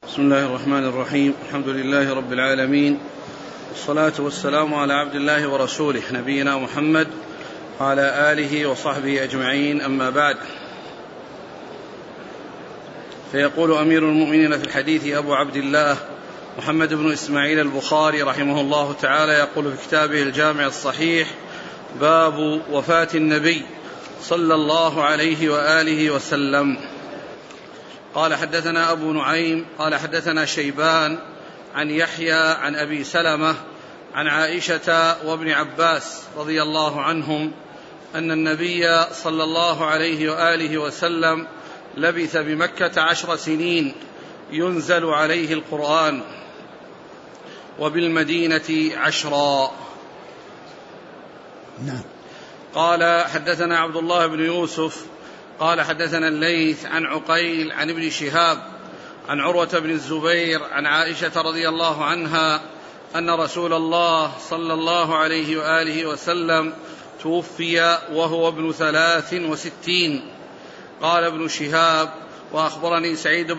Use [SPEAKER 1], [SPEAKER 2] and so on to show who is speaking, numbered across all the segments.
[SPEAKER 1] بسم الله الرحمن الرحيم. الحمد لله رب العالمين، والصلاة والسلام على عبد الله ورسوله نبينا محمد وعلى آله وصحبه أجمعين، أما بعد. فيقول أمير المؤمنين في الحديث أبو عبد الله محمد بن إسماعيل البخاري رحمه الله تعالى، يقول في كتابه الجامع الصحيح: باب وفاة النبي صلى الله عليه وآله وسلم. قال حدثنا أبو نعيم قال حدثنا شيبان عن يحيى عن أبي سلمة عن عائشة وابن عباس رضي الله عنهم أن النبي صلى الله عليه وآله وسلم لبث بمكة 10 سنين ينزل عليه القرآن، وبالمدينة 10.
[SPEAKER 2] نعم.
[SPEAKER 1] قال حدثنا عبد الله بن يوسف قال حدثنا الليث عن عقيل عن ابن شهاب عن عروة بن الزبير عن عائشة رضي الله عنها أن رسول الله صلى الله عليه وآله وسلم توفي وهو ابن 63. قال ابن شهاب: وأخبرني سعيد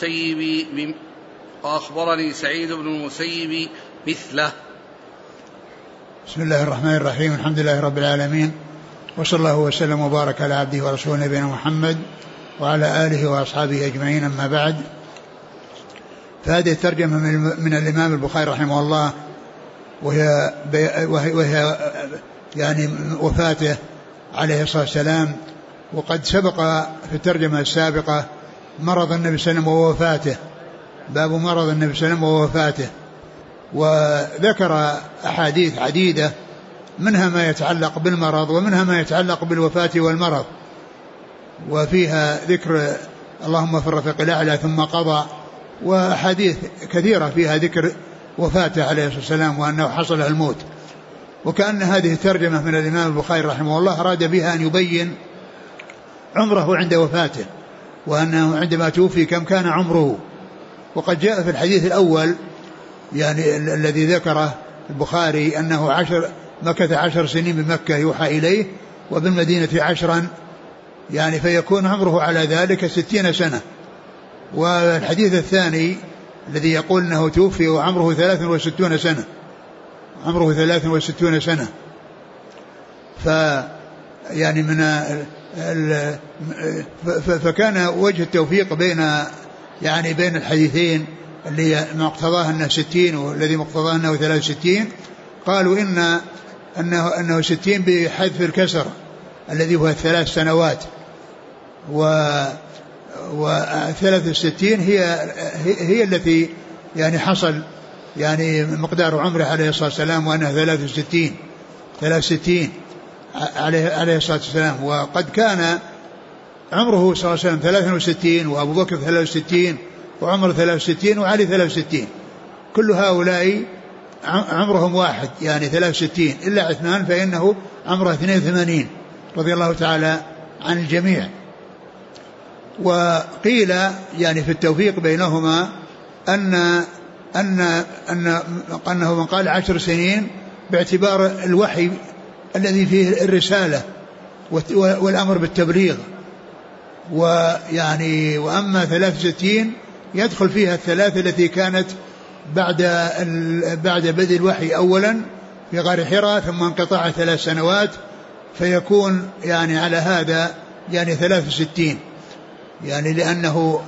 [SPEAKER 1] بن المسيب مثله.
[SPEAKER 2] بسم الله الرحمن الرحيم. الحمد لله رب العالمين، وصلى الله وسلم وبارك على عبده ورسوله نبينا محمد وعلى آله وأصحابه أجمعين، أما بعد. فهذه الترجمة من الإمام البخاري رحمه الله، وهي يعني وفاته عليه الصلاة والسلام. وقد سبق في الترجمة السابقة مرض النبي صلى الله عليه وسلم ووفاته، باب مرض النبي صلى الله عليه وسلم ووفاته، وذكر أحاديث عديدة منها ما يتعلق بالمرض ومنها ما يتعلق بالوفاة والمرض، وفيها ذكر اللهم في الرفيق الأعلى ثم قضى، وأحاديث كثيرة فيها ذكر وفاته عليه الصلاة والسلام وأنه حصل الموت. وكأن هذه الترجمة من الإمام البخاري رحمه الله أراد بها أن يبين عمره عند وفاته، وأنه عندما توفي كم كان عمره. وقد جاء في الحديث الأول يعني الذي ذكره البخاري أنه مكث 10 سنين بمكة يوحى إليه، وبالمدينة 10، يعني فيكون عمره على ذلك 60 سنة. والحديث الثاني الذي يقول أنه توفي وعمره 63 سنة، عمره 63 سنة. يعني فكان وجه التوفيق بين الحديثين اللي مقتضاه أنه 60 والذي مقتضاه أنه 63. قالوا أنه 60 بحذف الكسر الذي هو 3 سنوات، و63 هي التي يعني حصل يعني مقدار عمره عليه الصلاة والسلام، وأنه 63 عليه الصلاة والسلام. وقد كان عمره صلى الله عليه وسلم 63، وأبو بكر 63، وعمر 63، وعلي 63، كل هؤلاء عمرهم واحد يعني 63، إلا 2 فإنه عمره 82 رضي الله تعالى عن الجميع. وقيل يعني في التوفيق بينهما أنه من قال 10 سنين باعتبار الوحي الذي فيه الرسالة والأمر بالتبليغ، ويعني وأما 63 يدخل فيها 3 التي كانت بعد بدء الوحي أولا في غار حراء، ثم انقطاع 3 سنوات، فيكون يعني على هذا يعني 63، يعني لأنه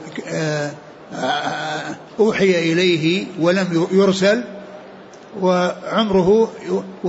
[SPEAKER 2] أوحي إليه ولم يرسل، وعمره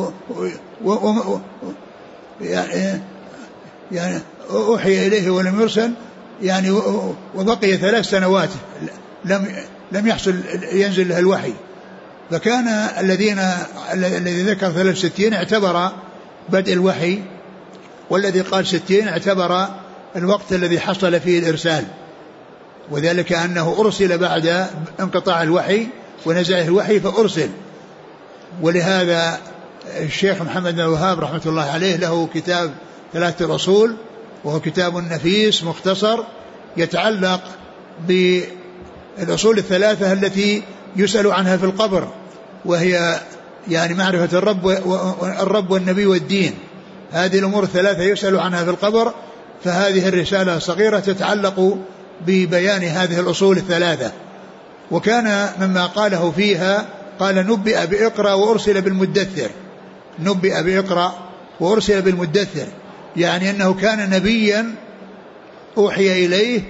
[SPEAKER 2] يعني أوحي إليه ولم يرسل يعني، وبقي 3 سنوات لم يحصل ينزل له الوحي. فكان الذي ذكر 63 اعتبر بدء الوحي، والذي قال 60 اعتبر الوقت الذي حصل فيه الإرسال، وذلك أنه أرسل بعد انقطاع الوحي ونزعه الوحي فأرسل. ولهذا الشيخ محمد بن الوهاب رحمة الله عليه له كتاب 3 الأصول، وهو كتاب نفيس مختصر يتعلق بالأصول 3 التي يسأل عنها في القبر، وهي يعني معرفة الرب والنبي والدين. هذه الأمور 3 يسأل عنها في القبر، فهذه الرسالة الصغيرة تتعلق ببيان هذه الأصول 3. وكان مما قاله فيها قال نبئ بإقرأ وأرسل بالمدثر، نبئ بإقرأ وأرسل بالمدثر، يعني أنه كان نبيا أوحي إليه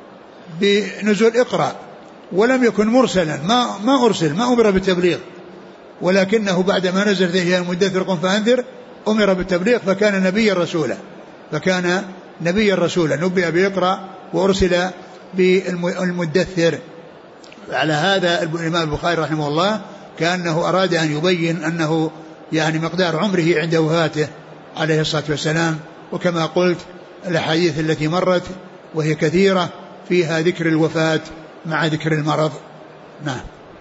[SPEAKER 2] بنزول إقرأ، ولم يكن مرسلا، ما أرسل، ما أمر بالتبليغ، ولكنه بعدما نزل فيه المدثر قم فأنذر أمر بالتبليغ، فكان نبيا رسولا، فكان نبيا رسولا. نبئ بإقرأ وأرسل بالمدثر. على هذا الإمام البخاري رحمه الله كأنه أراد أن يبين أنه يعني مقدار عمره عند وفاته عليه الصلاة والسلام. وكما قلت الأحاديث التي مرت وهي كثيرة فيها ذكر الوفاة مع ذكر المرض. نعم.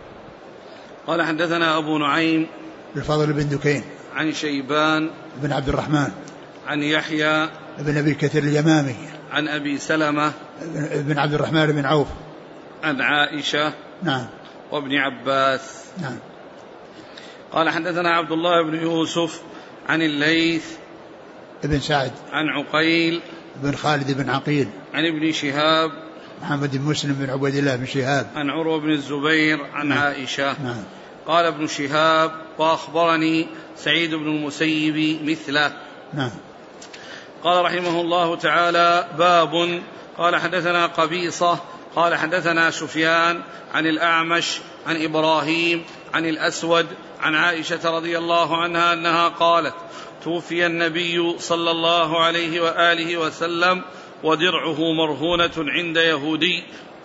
[SPEAKER 1] قال حدثنا أبو نعيم
[SPEAKER 2] الفضل بن دكين
[SPEAKER 1] عن شيبان
[SPEAKER 2] بن عبد الرحمن
[SPEAKER 1] عن يحيى
[SPEAKER 2] بن أبي كثير اليمامي
[SPEAKER 1] عن أبي سلمة
[SPEAKER 2] بن عبد الرحمن بن عوف
[SPEAKER 1] عن عائشة
[SPEAKER 2] نعم
[SPEAKER 1] وابن عباس
[SPEAKER 2] نعم.
[SPEAKER 1] قال حدثنا عبد الله بن يوسف عن الليث
[SPEAKER 2] ابن سعد
[SPEAKER 1] عن عقيل
[SPEAKER 2] بن خالد بن عقيل
[SPEAKER 1] عن ابن شهاب
[SPEAKER 2] محمد بن مسلم بن عبيد الله بن شهاب
[SPEAKER 1] عن عروة بن الزبير عن
[SPEAKER 2] نعم.
[SPEAKER 1] عائشة
[SPEAKER 2] نعم.
[SPEAKER 1] قال ابن شهاب وأخبرني سعيد بن المسيب مثله.
[SPEAKER 2] نعم.
[SPEAKER 1] قال رحمه الله تعالى باب. قال حدثنا قبيصة قال حدثنا سفيان عن الأعمش عن إبراهيم عن الأسود عن عائشة رضي الله عنها أنها قالت توفي النبي صلى الله عليه وآله وسلم ودرعه مرهونة عند يهودي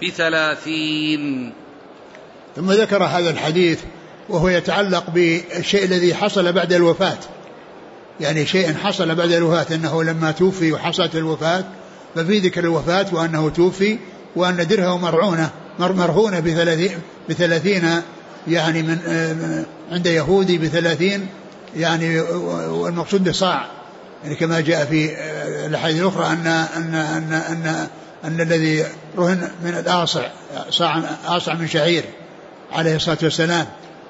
[SPEAKER 1] ب30.
[SPEAKER 2] ثم ذكر هذا الحديث وهو يتعلق بالشيء الذي حصل بعد الوفاة، يعني شيء حصل بعد الوفاة، أنه لما توفي وحصلت الوفاة ففي ذكر الوفاة وأنه توفي وأن درعه مرهونة ب30 يعني من عند يهودي ب30 يعني، والمقصود بصاع، يعني كما جاء في الحديث الأخرى أن الذي رهن من الآصع آصع من شعير عليه الصلاة والسلام.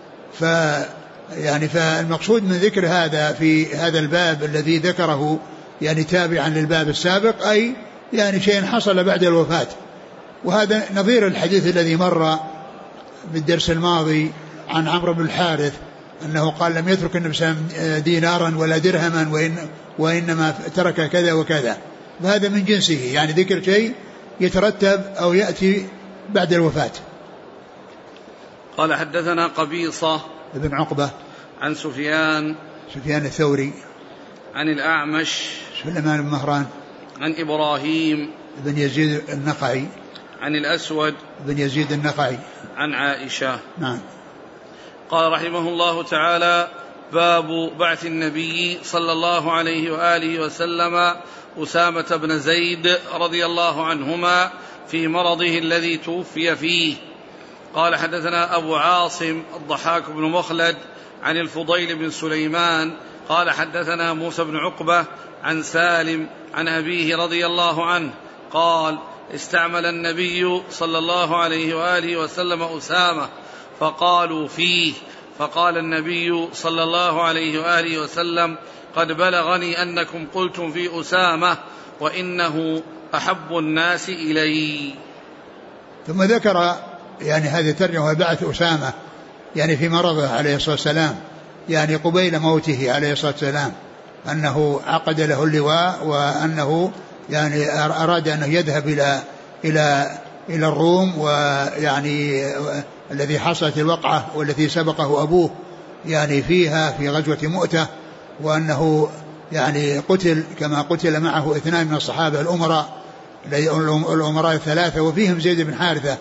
[SPEAKER 2] فالمقصود من ذكر هذا في هذا الباب الذي ذكره يعني تابعا للباب السابق، أي يعني شيء حصل بعد الوفاة. وهذا نظير الحديث الذي مر بالدرس الماضي عن عمرو بن الحارث أنه قال لم يترك النبي صلى الله عليه وسلم دينارا ولا درهما وإنما ترك كذا وكذا، وهذا من جنسه، يعني ذكر شيء يترتب أو يأتي بعد الوفاة.
[SPEAKER 1] قال حدثنا قبيصة
[SPEAKER 2] ابن عقبة
[SPEAKER 1] عن سفيان
[SPEAKER 2] الثوري
[SPEAKER 1] عن الأعمش
[SPEAKER 2] سليمان بن مهران
[SPEAKER 1] عن إبراهيم
[SPEAKER 2] بن يزيد النخعي
[SPEAKER 1] عن الأسود
[SPEAKER 2] بن يزيد النخعي
[SPEAKER 1] عن عائشة.
[SPEAKER 2] نعم.
[SPEAKER 1] قال رحمه الله تعالى باب بعث النبي صلى الله عليه وآله وسلم أسامة بن زيد رضي الله عنهما في مرضه الذي توفي فيه. قال حدثنا أبو عاصم الضحاك بن مخلد عن الفضيل بن سليمان قال حدثنا موسى بن عقبة عن سالم عن أبيه رضي الله عنه قال استعمل النبي صلى الله عليه وآله وسلم أسامة فقالوا فيه، فقال النبي صلى الله عليه وآله وسلم قد بلغني أنكم قلتم في أسامة وإنه أحب الناس إلي.
[SPEAKER 2] ثم ذكر يعني هذه ترجمة بعث أسامة يعني في مرضه عليه الصلاة والسلام، يعني قبيل موته عليه الصلاة والسلام، أنه عقد له اللواء وأنه يعني أراد أنه يذهب إلى الروم، ويعني الذي حصلت الوقعة والتي سبقه أبوه يعني فيها في غزوة مؤتة، وأنه يعني قتل كما قتل معه 2 من الصحابة الأمراء 3 وفيهم زيد بن حارثة.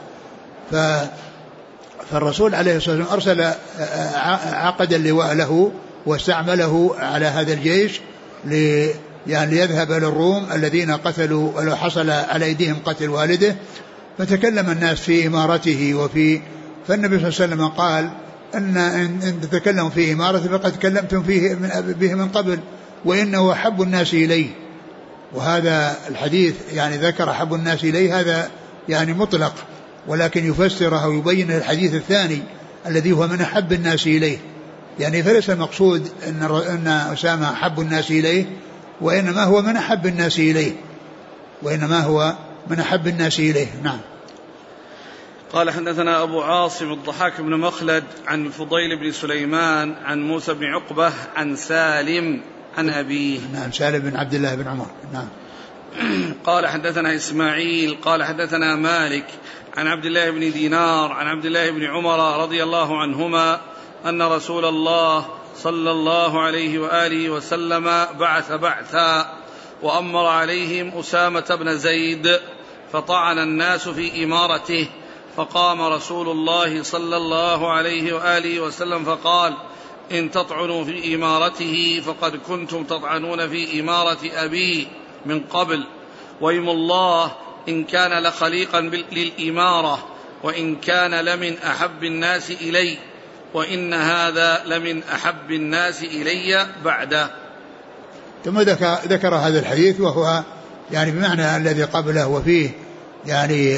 [SPEAKER 2] فالرسول عليه الصلاة والسلام أرسل عقد اللواء له واستعمله على هذا الجيش يعني ليذهب إلى الروم الذين قتلوا ولو حصل على أيديهم قتل والده. فتكلم الناس في إمارته فالنبي صلى الله عليه وسلم قال إن تتكلموا في إمارته فقد تكلمتم به من قبل وإنه أحب الناس إليه. وهذا الحديث يعني ذكر أحب الناس إليه، هذا يعني مطلق، ولكن يفسره ويبين الحديث الثاني الذي هو من أحب الناس إليه، يعني فليس المقصود أن أسامة أحب الناس إليه، وإنما هو من أحب الناس إليه، نعم.
[SPEAKER 1] قال حدثنا أبو عاصم الضحاك بن مخلد عن الفضيل بن سليمان عن موسى بن عقبة عن سالم عن أبيه.
[SPEAKER 2] نعم سالم بن عبد الله بن عمر. نعم.
[SPEAKER 1] قال حدثنا إسماعيل قال حدثنا مالك عن عبد الله بن دينار عن عبد الله بن عمر رضي الله عنهما أن رسول الله صلى الله عليه وآله وسلم بعث بعثا وأمر عليهم أسامة بن زيد فطعن الناس في إمارته، فقام رسول الله صلى الله عليه وآله وسلم فقال: إن تطعنوا في إمارته فقد كنتم تطعنون في إمارة أبي من قبل، وإيم الله إن كان لخليقا للإمارة، وإن كان لمن أحب الناس إلي، وإن هذا لمن أحب الناس إلي بعده.
[SPEAKER 2] ثم ذكر هذا الحديث وهو يعني بمعنى الذي قبله، وفيه يعني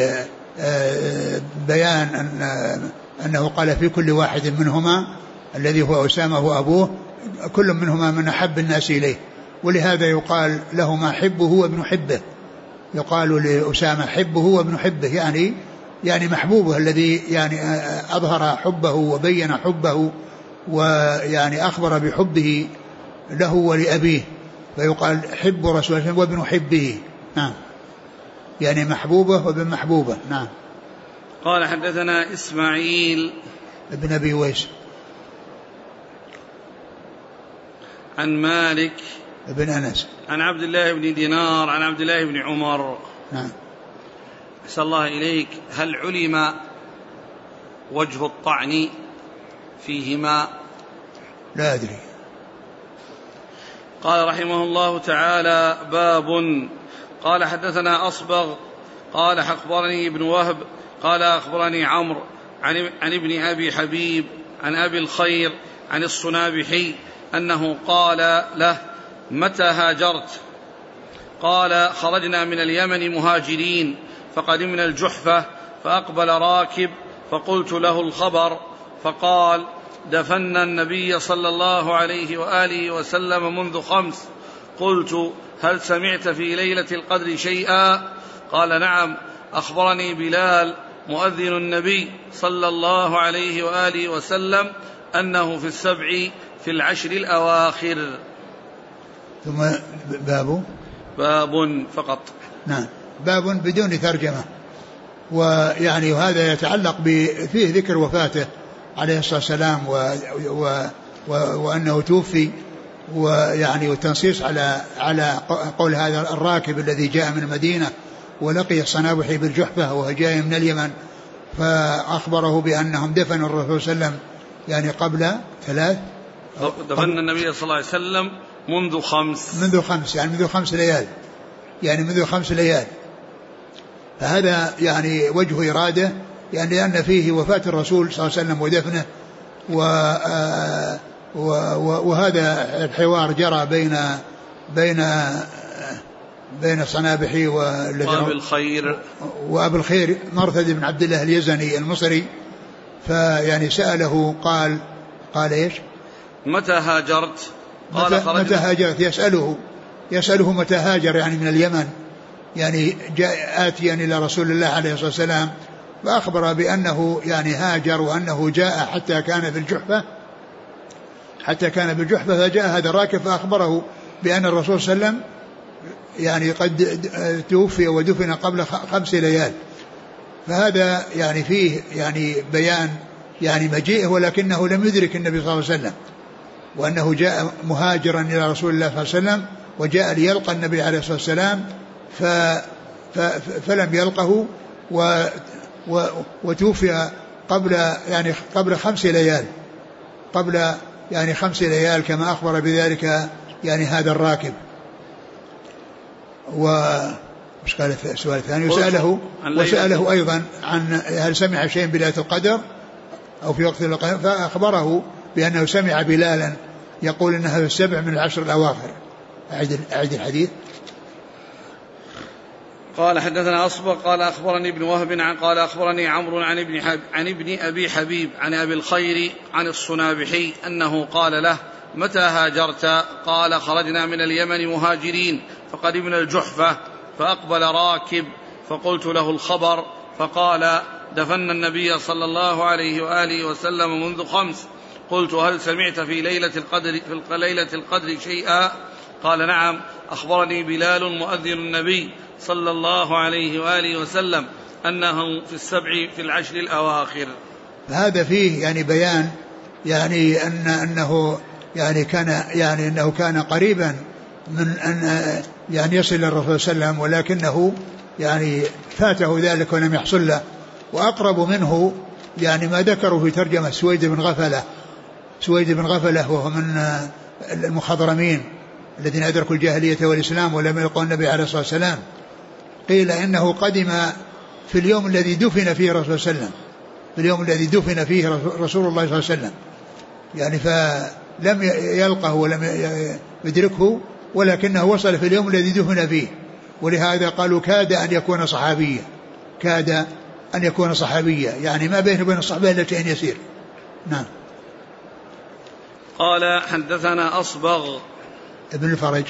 [SPEAKER 2] بيان أنه قال في كل واحد منهما الذي هو أسامة وأبوه كل منهما من أحب الناس إليه، ولهذا يقال لهما حبه وابن حبه، يقال لأسامة حبه وابن حبه، يعني محبوبه الذي يعني أظهر حبه وبين حبه ويعني أخبر بحبه له ولأبيه، فيقال حب رسول الله وابن حبه. نعم، يعني محبوبه وابن محبوبه. نعم.
[SPEAKER 1] قال حدثنا إسماعيل
[SPEAKER 2] ابن أبي ويس
[SPEAKER 1] عن مالك
[SPEAKER 2] ابن أنس
[SPEAKER 1] عن عبد الله بن دينار عن عبد الله بن عمر.
[SPEAKER 2] نعم.
[SPEAKER 1] أحسن الله إليك، هل علم وجه الطعن فيهما؟
[SPEAKER 2] لا أدري.
[SPEAKER 1] قال رحمه الله تعالى: باب. قال حدثنا أصبغ قال أخبرني ابن وهب قال أخبرني عمرو عن ابن أبي حبيب عن أبي الخير عن الصنابحي أنه قال له: متى هاجرت؟ قال: خرجنا من اليمن مهاجرين فقدمنا الجحفة فأقبل راكب فقلت له الخبر، فقال: دفنا النبي صلى الله عليه وآله وسلم منذ 5. قلت: هل سمعت في ليلة القدر شيئا؟ قال: نعم، أخبرني بلال مؤذن النبي صلى الله عليه وآله وسلم أنه في 7 في 10 الأواخر.
[SPEAKER 2] ثم باب
[SPEAKER 1] فقط.
[SPEAKER 2] نعم، باب بدون ترجمة، ويعني هذا يتعلق فيه ذكر وفاته عليه الصلاة والسلام وأنه توفي، ويعني والتنصيص على قول هذا الراكب الذي جاء من المدينة ولقي الصنابحي بالجحفة وهو جاي من اليمن، فأخبره بأنهم دفنوا الرسول صلى الله عليه وسلم يعني قبل 3.
[SPEAKER 1] دفن النبي صلى الله عليه وسلم منذ 5
[SPEAKER 2] يعني منذ 5 ليال، يعني منذ 5 ليال. فهذا يعني وجه إرادة، يعني لأن فيه وفاة الرسول صلى الله عليه وسلم ودفنه، وهذا الحوار جرى بين الصنابحي وأبي الخير مرثد بن عبد الله اليزني المصري، فيعني سأله قال إيش؟
[SPEAKER 1] متى هاجرت؟ قال:
[SPEAKER 2] متى هاجرت؟ يسأله متى هاجر، يعني من اليمن، يعني جاء آتيا إلى رسول الله عليه الصلاة والسلام، فأخبر بأنه يعني هاجر وأنه جاء حتى كان بالجحفة، فجاء هذا الراكب فأخبره بأن الرسول صلى الله عليه وسلم يعني قد توفي ودفن قبل 5 ليال. فهذا يعني فيه يعني بيان يعني مجيئه، ولكنه لم يدرك النبي صلى الله عليه وسلم، وأنه جاء مهاجرا إلى رسول الله صلى الله عليه وسلم وجاء ليلقى النبي عليه الصلاة والسلام فلم يلقه وتوفي قبل 5 ليال، قبل يعني 5 ليال كما أخبر بذلك يعني هذا الراكب. وش قال السؤال الثاني؟ وسأله أيضا عن هل سمع شيء بليلة القدر أو في وقت القدر، فأخبره بأنه سمع بلالا يقول إنها في 7 من 10 الأواخر. أعد الحديث.
[SPEAKER 1] قال حدثنا أصبغ قال أخبرني ابن وهب قال أخبرني عمرو عن ابن أبي حبيب عن أبي الخير عن الصنابحي أنه قال له: متى هاجرت؟ قال: خرجنا من اليمن مهاجرين فقدمنا الجحفة فأقبل راكب فقلت له الخبر، فقال: دفنا النبي صلى الله عليه وآله وسلم منذ 5. قلت هل سمعت في ليلة القدر شيئا؟ قال نعم، أخبرني بلال مؤذن النبي صلى الله عليه وآله وسلم أنه في 7 في العشر الأواخر.
[SPEAKER 2] هذا فيه يعني بيان يعني أنه يعني كان قريبا من أن يعني يصل الرسول صلى الله عليه وسلم، ولكنه يعني فاته ذلك ولم يحصل له. وأقرب منه يعني ما ذكروا في ترجمة سويد بن غفلة وهو من المخضرمين الذين أدركوا الجاهلية والإسلام ولم يلقوا النبي عليه الصلاة والسلام. قيل إنه قدم في اليوم الذي دفن فيه رسول الله صلى الله عليه وسلم، في اليوم الذي دفن فيه رسول الله صلى الله عليه وسلم، يعني فلم يلقه ولم يدركه، ولكنه وصل في اليوم الذي دفن فيه، ولهذا قالوا كاد أن يكون صحابيا، يعني ما بينه وبين الصحابة إلا شيء يسير. نعم.
[SPEAKER 1] قال حدثنا أصبغ
[SPEAKER 2] ابن الفرج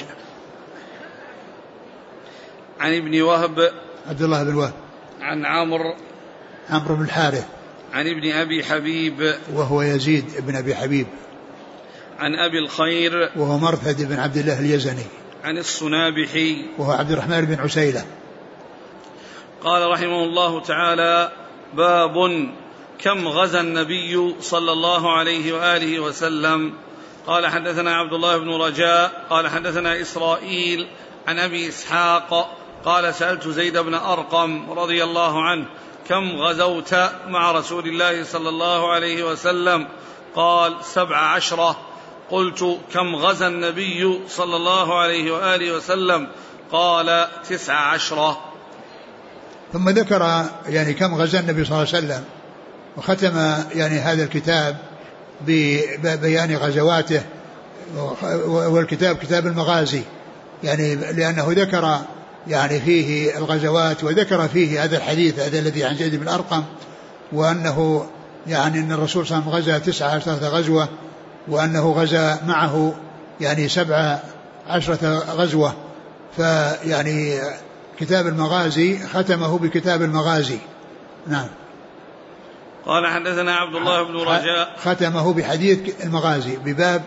[SPEAKER 1] عن ابن وهب
[SPEAKER 2] عبد الله بن وهب
[SPEAKER 1] عن عمرو
[SPEAKER 2] بن الحارث
[SPEAKER 1] عن ابن أبي حبيب
[SPEAKER 2] وهو يزيد بن أبي حبيب
[SPEAKER 1] عن أبي الخير
[SPEAKER 2] وهو مرثد بن عبد الله اليزني
[SPEAKER 1] عن الصنابحي
[SPEAKER 2] وهو عبد الرحمن بن عسيلة.
[SPEAKER 1] قال رحمه الله تعالى: باب كم غزا النبي صلى الله عليه وآله وسلم. قال حدثنا عبد الله بن رجاء قال حدثنا إسرائيل عن أبي إسحاق قال سألت زيد بن أرقم رضي الله عنه: كم غزوت مع رسول الله صلى الله عليه وسلم؟ قال 17. قلت: كم غزا النبي صلى الله عليه وآله وسلم؟ قال 19.
[SPEAKER 2] ثم ذكر يعني كم غزا النبي صلى الله عليه وسلم، وختم يعني هذا الكتاب ببيان غزواته، والكتاب كتاب المغازي، يعني لأنه ذكر يعني فيه الغزوات، وذكر فيه هذا الحديث هذا الذي عن زيد بن أرقم، وأنه يعني أن الرسول صلى الله عليه وسلم غزا 19 غزوة، وأنه غزا معه يعني 17 غزوة. فيعني كتاب المغازي ختمه بكتاب المغازي. نعم.
[SPEAKER 1] قال حدثنا عبد الله بن رجاء
[SPEAKER 2] ختمه بحديث المغازي بباب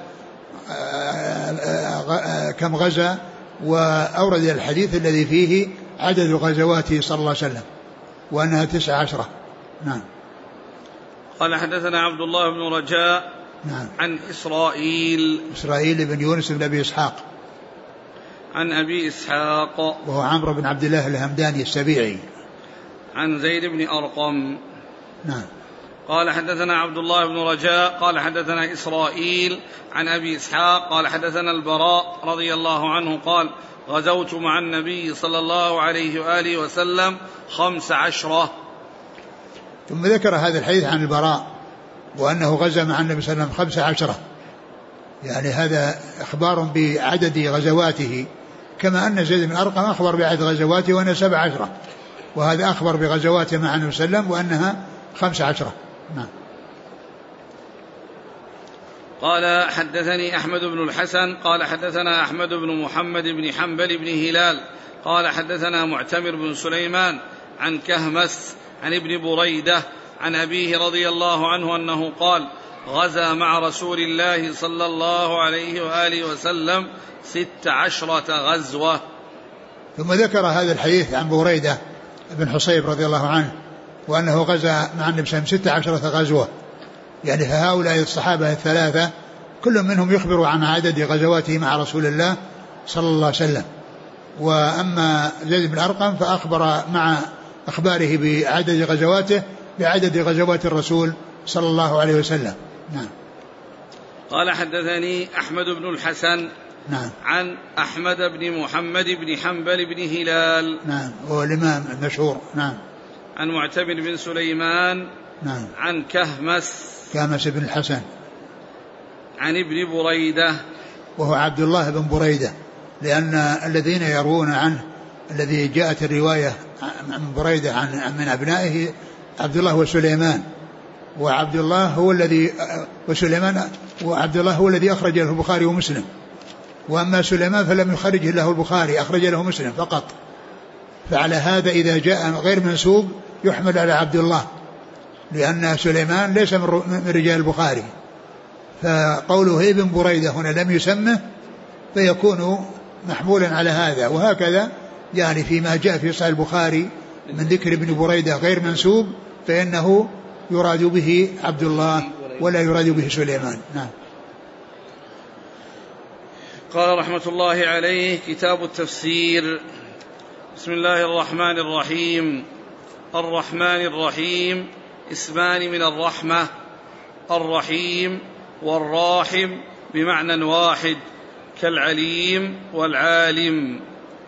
[SPEAKER 2] كم غزا، وأورد الحديث الذي فيه عدد غزواته صلى الله عليه وسلم وأنها 19. نعم.
[SPEAKER 1] قال حدثنا عبد الله بن رجاء
[SPEAKER 2] نعم.
[SPEAKER 1] عن إسرائيل
[SPEAKER 2] بن يونس بن أبي إسحاق
[SPEAKER 1] عن أبي إسحاق
[SPEAKER 2] وهو عمرو بن عبد الله الهمداني السبيعي
[SPEAKER 1] عن زيد بن أرقم.
[SPEAKER 2] نعم.
[SPEAKER 1] قال حدثنا عبد الله بن رجاء قال حدثنا إسرائيل عن أبي إسحاق قال حدثنا البراء رضي الله عنه قال: غزوت مع النبي صلى الله عليه وآله وسلم 15.
[SPEAKER 2] ثم ذكر هذا الحديث عن البراء وأنه غزا مع النبي صلى الله عليه وسلم 15، يعني هذا إخبار بعدد غزواته، كما أن زيد بن أرقم أخبر بعدد غزواته وأنها 17، وهذا أخبر بغزواته مع النبي صلى الله عليه وسلم وأنها 15. نعم.
[SPEAKER 1] قال حدثني أحمد بن الحسن قال حدثنا أحمد بن محمد بن حنبل بن هلال قال حدثنا معتمر بن سليمان عن كهمس عن ابن بريدة عن أبيه رضي الله عنه أنه قال: غزا مع رسول الله صلى الله عليه وآله وسلم 16 غزوة.
[SPEAKER 2] ثم ذكر هذا الحديث عن بريدة بن حصيب رضي الله عنه وأنه غزا مع النبي صلى الله عليه وسلم 16 غزوة، يعني فهؤلاء الصحابة الثلاثة كل منهم يخبر عن عدد غزواته مع رسول الله صلى الله عليه وسلم. وأما زيد بن أرقم فأخبر مع أخباره بعدد غزواته بعدد غزوات الرسول صلى الله عليه وسلم. نعم.
[SPEAKER 1] قال حدثني أحمد بن الحسن
[SPEAKER 2] نعم.
[SPEAKER 1] عن أحمد بن محمد بن حنبل بن هلال
[SPEAKER 2] نعم، هو الإمام المشهور. نعم.
[SPEAKER 1] عن معتمر بن سليمان
[SPEAKER 2] نعم.
[SPEAKER 1] عن كهمس
[SPEAKER 2] بن الحسن
[SPEAKER 1] عن ابن بريدة
[SPEAKER 2] وهو عبد الله بن بريدة، لأن الذين يروون عنه الذي جاءت الرواية عن بريدة من أبنائه عبد الله وسليمان، وعبد الله هو الذي وسليمان وعبد الله هو الذي أخرج له البخاري ومسلم، وأما سليمان فلم يخرج له البخاري، أخرج له مسلم فقط. فعلى هذا إذا جاء غير منسوب يحمل على عبد الله، لأن سليمان ليس من رجال البخاري، فقوله ابن بريدة هنا لم يسمه فيكون محمولا على هذا. وهكذا يعني فيما جاء في صحيح البخاري من ذكر ابن بريدة غير منسوب فإنه يراد به عبد الله ولا يراد به سليمان. نعم.
[SPEAKER 1] قال رحمة الله عليه: كتاب التفسير. بسم الله الرحمن الرحيم. الرحمن الرحيم اسمان من الرحمة، الرحيم والراحم بمعنى واحد كالعليم والعالم.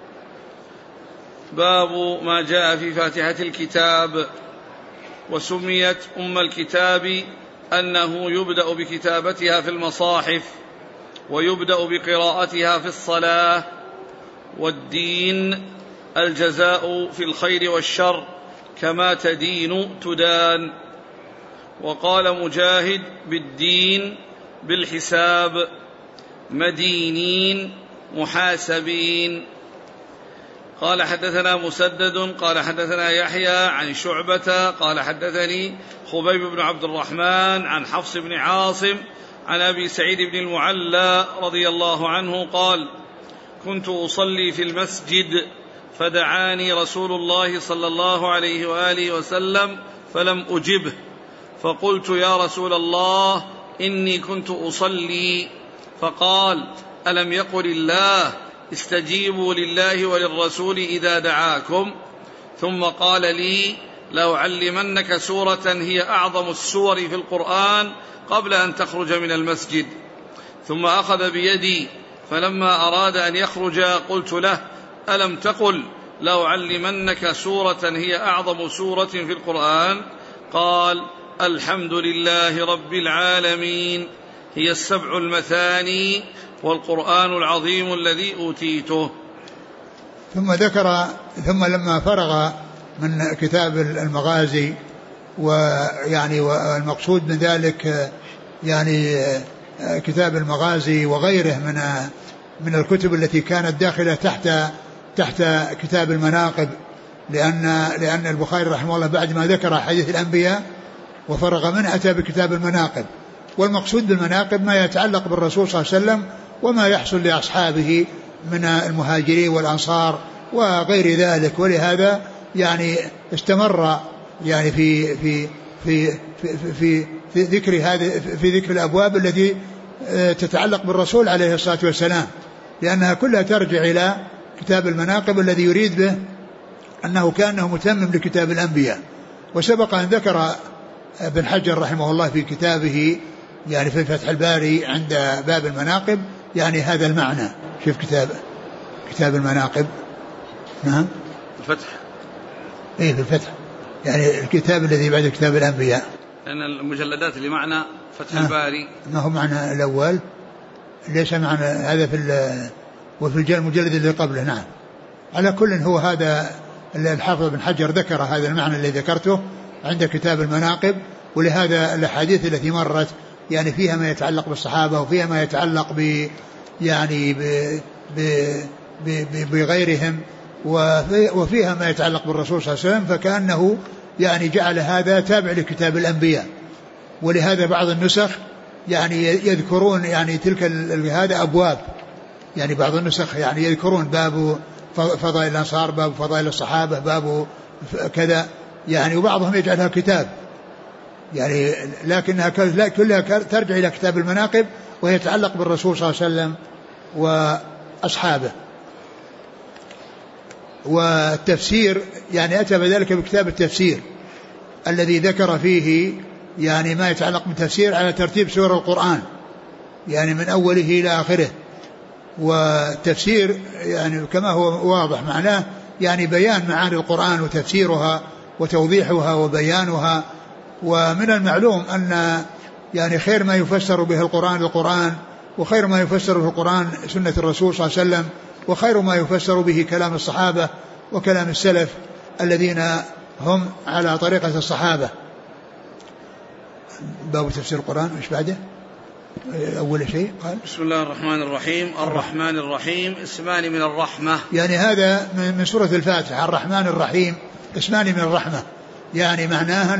[SPEAKER 1] باب ما جاء في فاتحة الكتاب. وسميت أم الكتاب أنه يبدأ بكتابتها في المصاحف ويبدأ بقراءتها في الصلاة. والدين الجزاء في الخير والشر كما تدين تدان. وقال مجاهد بالدين بالحساب، مدينين محاسبين. قال حدثنا مسدد قال حدثنا يحيى عن شعبة قال حدثني خبيب بن عبد الرحمن عن حفص بن عاصم عن أبي سعيد بن المعلى رضي الله عنه قال: كنت أصلي في المسجد فدعاني رسول الله صلى الله عليه وآله وسلم فلم أجبه، فقلت: يا رسول الله إني كنت أصلي. فقال: ألم يقل الله استجيبوا لله وللرسول إذا دعاكم؟ ثم قال لي: لأعلمنك سورة هي أعظم السور في القرآن قبل أن تخرج من المسجد. ثم أخذ بيدي فلما أراد أن يخرج قلت له: ألم تقل لأعلمنك سورة هي أعظم سورة في القرآن؟ قال: الحمد لله رب العالمين، هي السبع المثاني والقرآن العظيم الذي أوتيته.
[SPEAKER 2] ثم لما فرغ من كتاب المغازي ويعني والمقصود من ذلك يعني كتاب المغازي وغيره من الكتب التي كانت داخلة تحت كتاب المناقب، لأن البخاري رحمه الله بعد ما ذكر حديث الأنبياء وفرغ منه أتى بكتاب المناقب. والمقصود بالمناقب ما يتعلق بالرسول صلى الله عليه وسلم وما يحصل لأصحابه من المهاجرين والأنصار وغير ذلك. ولهذا يعني استمر يعني في ذكر هذه في ذكر الأبواب التي تتعلق بالرسول عليه الصلاة والسلام، لأنها كلها ترجع إلى كتاب المناقب الذي يريد به أنه كأنه متمم لكتاب الأنبياء. وسبق أن ذكر ابن حجر رحمه الله في كتابه يعني في فتح الباري عند باب المناقب يعني هذا المعنى. شوف كتاب المناقب. نعم
[SPEAKER 1] الفتح.
[SPEAKER 2] ايه في الفتح يعني الكتاب الذي بعد كتاب الأنبياء،
[SPEAKER 1] لأن المجلدات اللي معنا فتح الباري
[SPEAKER 2] ما هو معنى الأول، ليس معنى هذا وفي المجلد اللي قبله. نعم. على كل هو هذا الحافظ بن حجر ذكر هذا المعنى الذي ذكرته عند كتاب المناقب. ولهذا الأحاديث التي مرت يعني فيها ما يتعلق بالصحابة وفيها ما يتعلق بغيرهم وفيها ما يتعلق بالرسول صلى الله عليه وسلم، فكأنه يعني جعل هذا تابع لكتاب الأنبياء. ولهذا بعض النسخ يعني يذكرون يعني تلك هذا أبواب، يعني بعض النسخ يعني يذكرون باب فضائل الأنصار، باب فضائل الصحابة، باب كذا يعني، وبعضهم يجعلها كتاب يعني، لكنها كلها ترجع إلى كتاب المناقب وهي يتعلق بالرسول صلى الله عليه وسلم وأصحابه. والتفسير يعني أتى بذلك بكتاب التفسير الذي ذكر فيه يعني ما يتعلق بالتفسير على ترتيب سور القرآن يعني من أوله إلى آخره. والتفسير يعني كما هو واضح معناه يعني بيان معاني القرآن وتفسيرها وتوضيحها وبيانها. ومن المعلوم أن يعني خير ما يفسر به القرآن، وخير ما يفسر به القرآن سنة الرسول صلى الله عليه وسلم، وخير ما يفسر به كلام الصحابة وكلام السلف الذين هم على طريقة الصحابة. باب تفسير القرآن مش بعده أول شيء قال
[SPEAKER 1] بسم الله الرحمن الرحيم. الرحمن الرحيم اسمان من الرحمة،
[SPEAKER 2] يعني هذا من سورة الفاتحة. الرحمن الرحيم اسمان من الرحمة، يعني معناها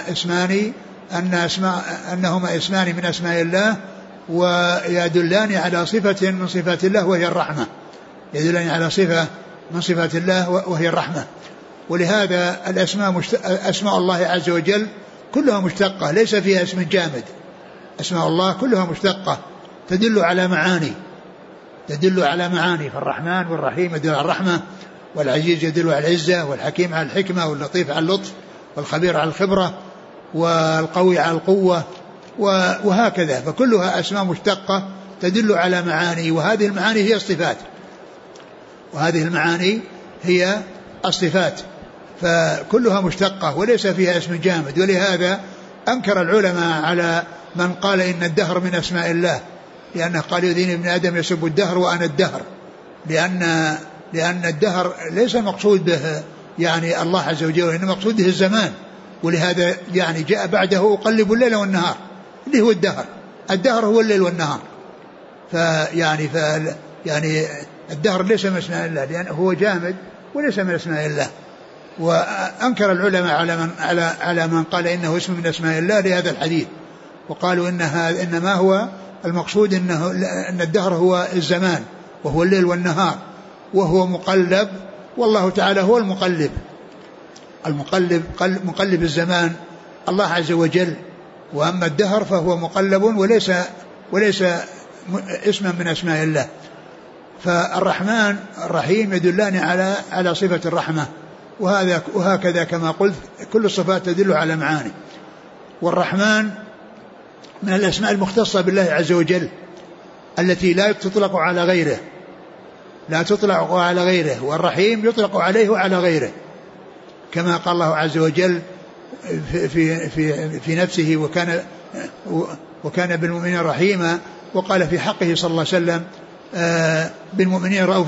[SPEAKER 2] أنهما اسمان من أسماء الله ويدلان على صفة من صفات الله وهي الرحمة، يدلان على صفة من صفات الله وهي الرحمة. ولهذا أسماء الله عز وجل كلها مشتقة ليس فيها اسم جامد، أسماء الله كلها مشتقة تدل على معاني، فالرحمن والرحيم يدل على الرحمة، والعزيز يدل على العزة، والحكيم على الحكمة، واللطيف على اللطف، والخبير على الخبرة، والقوي على القوة، وهكذا. فكلها أسماء مشتقة تدل على معاني، وهذه المعاني هي الصفات، فكلها مشتقة وليس فيها اسم جامد. ولهذا أنكر العلماء على من قال إن الدهر من أسماء الله، لأنه قال يؤذيني ابن آدم يسب الدهر وأنا الدهر، لأن الدهر ليس مقصود به يعني الله عز وجل، وإنما مقصود به الزمان. ولهذا يعني جاء بعده أقلب الليل والنهار اللي هو الدهر هو الليل والنهار. يعني الدهر ليس من أسماء الله لأنه هو جامد وليس من أسماء الله. وأنكر العلماء على من قال إنه اسم من أسماء الله لهذا الحديث، وقالوا إنما هو المقصود أن الدهر هو الزمان وهو الليل والنهار وهو مقلب، والله تعالى هو مقلب الزمان الله عز وجل. وأما الدهر فهو مقلب وليس اسما من أسماء الله. فالرحمن الرحيم يدلان على صفة الرحمة، وهكذا كما قلت كل الصفات تدل على معاني. والرحمن من الأسماء المختصة بالله عز وجل التي لا تطلق على غيره، والرحيم يطلق عليه وعلى غيره، كما قال الله عز وجل في نفسه وكان بالمؤمنين رحيما، وقال في حقه صلى الله عليه وسلم بالمؤمنين رؤوف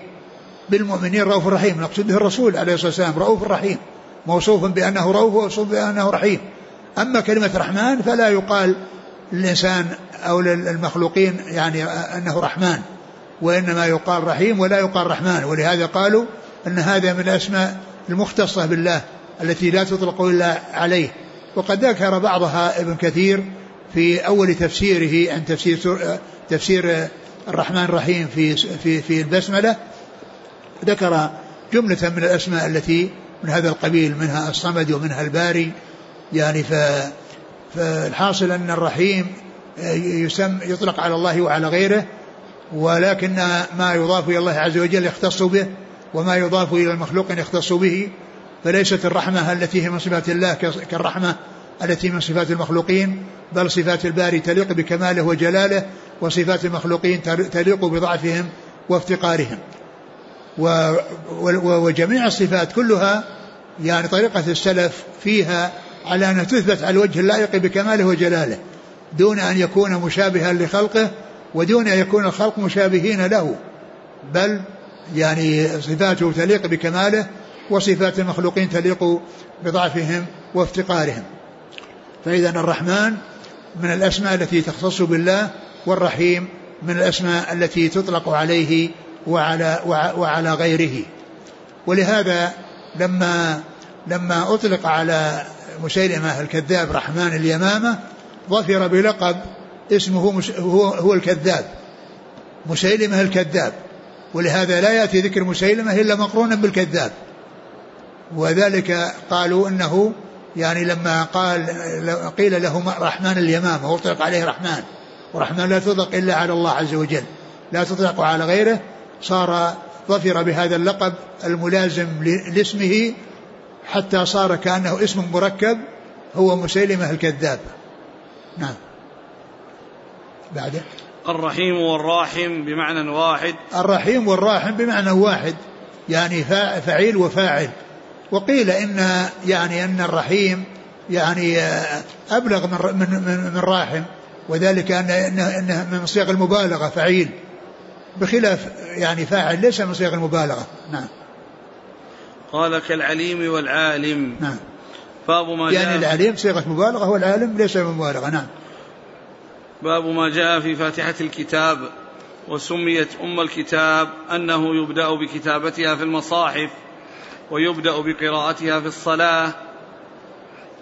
[SPEAKER 2] رحيم، نقصد به الرسول عليه الصلاة والسلام رؤوف رحيم، موصوف بأنه رؤوف وموصوف بأنه رحيم. أما كلمة رحمن فلا يقال للإنسان أو للمخلوقين يعني أنه رحمن، وإنما يقال رحيم ولا يقال رحمن. ولهذا قالوا أن هذا من الأسماء المختصة بالله التي لا تطلق إلا عليه. وقد ذكر بعضها ابن كثير في أول تفسيره عن تفسير الرحمن الرحيم في البسملة، ذكر جملة من الأسماء التي من هذا القبيل، منها الصمد ومنها الباري. يعني فالحاصل أن الرحيم يطلق على الله وعلى غيره، ولكن ما يضاف إلى الله عز وجل يختص به، وما يضاف إلى المخلوق يختص به. فليست الرحمة التي هي من صفات الله كالرحمة التي من صفات المخلوقين، بل صفات الباري تليق بكماله وجلاله، وصفات المخلوقين تليق بضعفهم وافتقارهم. وجميع الصفات كلها يعني طريقة السلف فيها على أن تثبت على الوجه اللائق بكماله وجلاله، دون أن يكون مشابها لخلقه، ودون أن يكون الخلق مشابهين له، بل يعني صفاته تليق بكماله، وصفات المخلوقين تليق بضعفهم وافتقارهم. فإذا الرحمن من الأسماء التي تختص بالله، والرحيم من الأسماء التي تطلق عليه وعلى غيره. ولهذا لما أطلق على مسيلمة الكذاب رحمن اليمامة ظفر بلقب اسمه هو الكذاب، مسيلمة الكذاب. ولهذا لا يأتي ذكر مسيلمة إلا مقرونا بالكذاب. وذلك قالوا إنه يعني لما قيل له رحمن اليمامة وأطلق عليه رحمن، ورحمن لا تطلق إلا على الله عز وجل، لا تطلق على غيره، صار ظفر بهذا اللقب الملازم لاسمه، حتى صار كأنه اسم مركب هو مسيلمة الكذاب. نعم. بعد
[SPEAKER 1] الرحيم والراحم بمعنى واحد.
[SPEAKER 2] الرحيم والراحم بمعنى واحد، يعني فعيل وفاعل. وقيل أن الرحيم يعني أبلغ من راحم، وذلك أنه من صيغ المبالغة فعيل، بخلاف يعني فاعل ليس من صيغ المبالغة. نعم.
[SPEAKER 1] قال كالعليم والعالم.
[SPEAKER 2] نعم.
[SPEAKER 1] باب ما
[SPEAKER 2] يعني العليم صيغة مبالغة والعالم ليس من مبالغة. نعم.
[SPEAKER 1] باب ما جاء في فاتحة الكتاب، وسميت أم الكتاب أنه يبدأ بكتابتها في المصاحف، ويبدأ بقراءتها في الصلاة،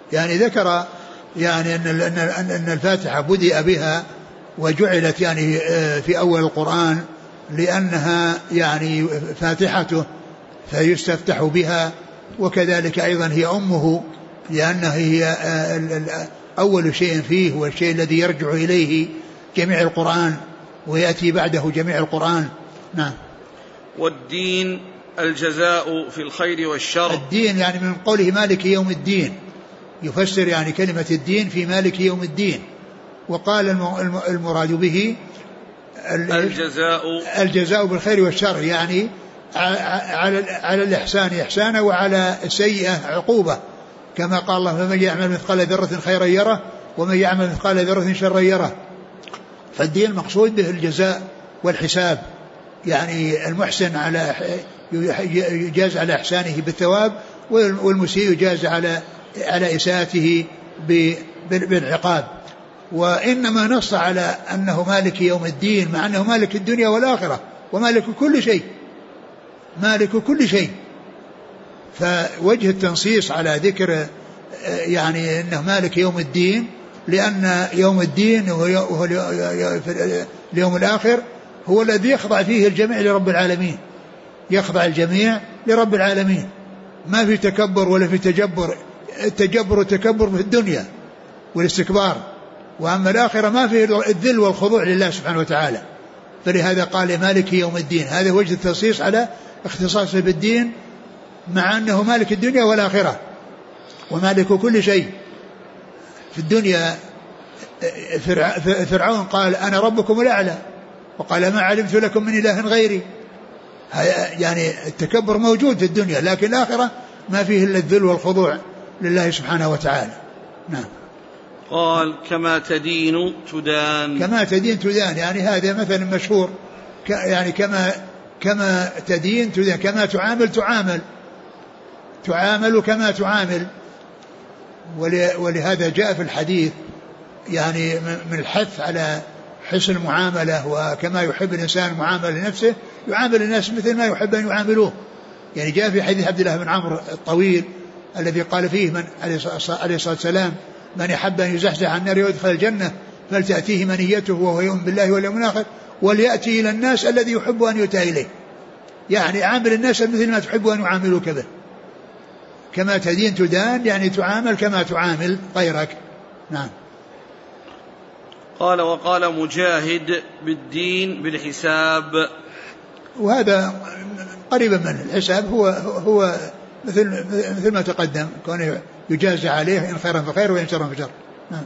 [SPEAKER 2] يعني ذكر يعني أن الفاتحة بدأ بها وجعلت يعني في أول القرآن لأنها يعني فاتحته فيستفتح بها، وكذلك أيضا هي أمه لأنها هي أول شيء فيه والشيء الذي يرجع إليه جميع القرآن ويأتي بعده جميع القرآن. نعم.
[SPEAKER 1] والدين الجزاء في الخير والشر.
[SPEAKER 2] الدين يعني من قوله مالك يوم الدين، يفسر يعني كلمة الدين في مالك يوم الدين. وقال المراد به الجزاء بالخير والشر، يعني على الإحسان إحسانا وعلى السيئة عقوبة، كما قال الله فمن يعمل مثقال ذرة خيرا يره ومن يعمل مثقال ذرة شرا يره. فالدين المقصود به الجزاء والحساب، يعني المحسن يجاز على إحسانه بالثواب، والمسيء يجاز على إساءته بالعقاب. وإنما نص على أنه مالك يوم الدين مع أنه مالك الدنيا والآخرة ومالك كل شيء، مالك كل شيء. فوجه التنصيص على ذكر يعني أنه مالك يوم الدين لأن يوم الدين وهو اليوم الآخر هو الذي يخضع فيه الجميع لرب العالمين، يخضع الجميع لرب العالمين، ما في تكبر ولا في تجبر. التجبر والتكبر في الدنيا والاستكبار، وأما الآخرة ما فيه الذل والخضوع لله سبحانه وتعالى. فلهذا قال مالك يوم الدين، هذا وجه التنصيص على اختصاصه بالدين مع أنه مالك الدنيا والآخرة ومالك كل شيء. في الدنيا فرعون قال أنا ربكم الأعلى وقال ما علمت لكم من إله غيري. يعني التكبر موجود في الدنيا، لكن الآخرة ما فيه إلا الذل والخضوع لله سبحانه وتعالى. نعم.
[SPEAKER 1] قال كما تدين تدان.
[SPEAKER 2] كما تدين تدان، يعني هذا مثلا مشهور، يعني كما تدين تدان، كما تعامل كما تعامل. ولهذا جاء في الحديث يعني من الحث على حسن المعاملة، وكما يحب الإنسان معاملة لنفسه يعامل الناس مثل ما يحب أن يعاملوه. يعني جاء في حديث عبد الله بن عمرو الطويل الذي قال فيه من عليه الصلاة والسلام من يحب أن يزحزح عن النار ويدخل الجنة فلتأتيه منيته وهو يؤمن بالله واليوم الآخر وليأتي إلى الناس الذي يحب أن يؤتى إليه. يعني عامل الناس مثل ما تحب أن يعاملوك به. كما تدين تدان، يعني تعامل كما تعامل غيرك. نعم.
[SPEAKER 1] قال وقال مجاهد بالدين بالحساب،
[SPEAKER 2] وهذا قريبا من الحساب هو مثل ما تقدم، كونه يجازى عليه إن خيرا فخير وإن شرا فشر. نعم.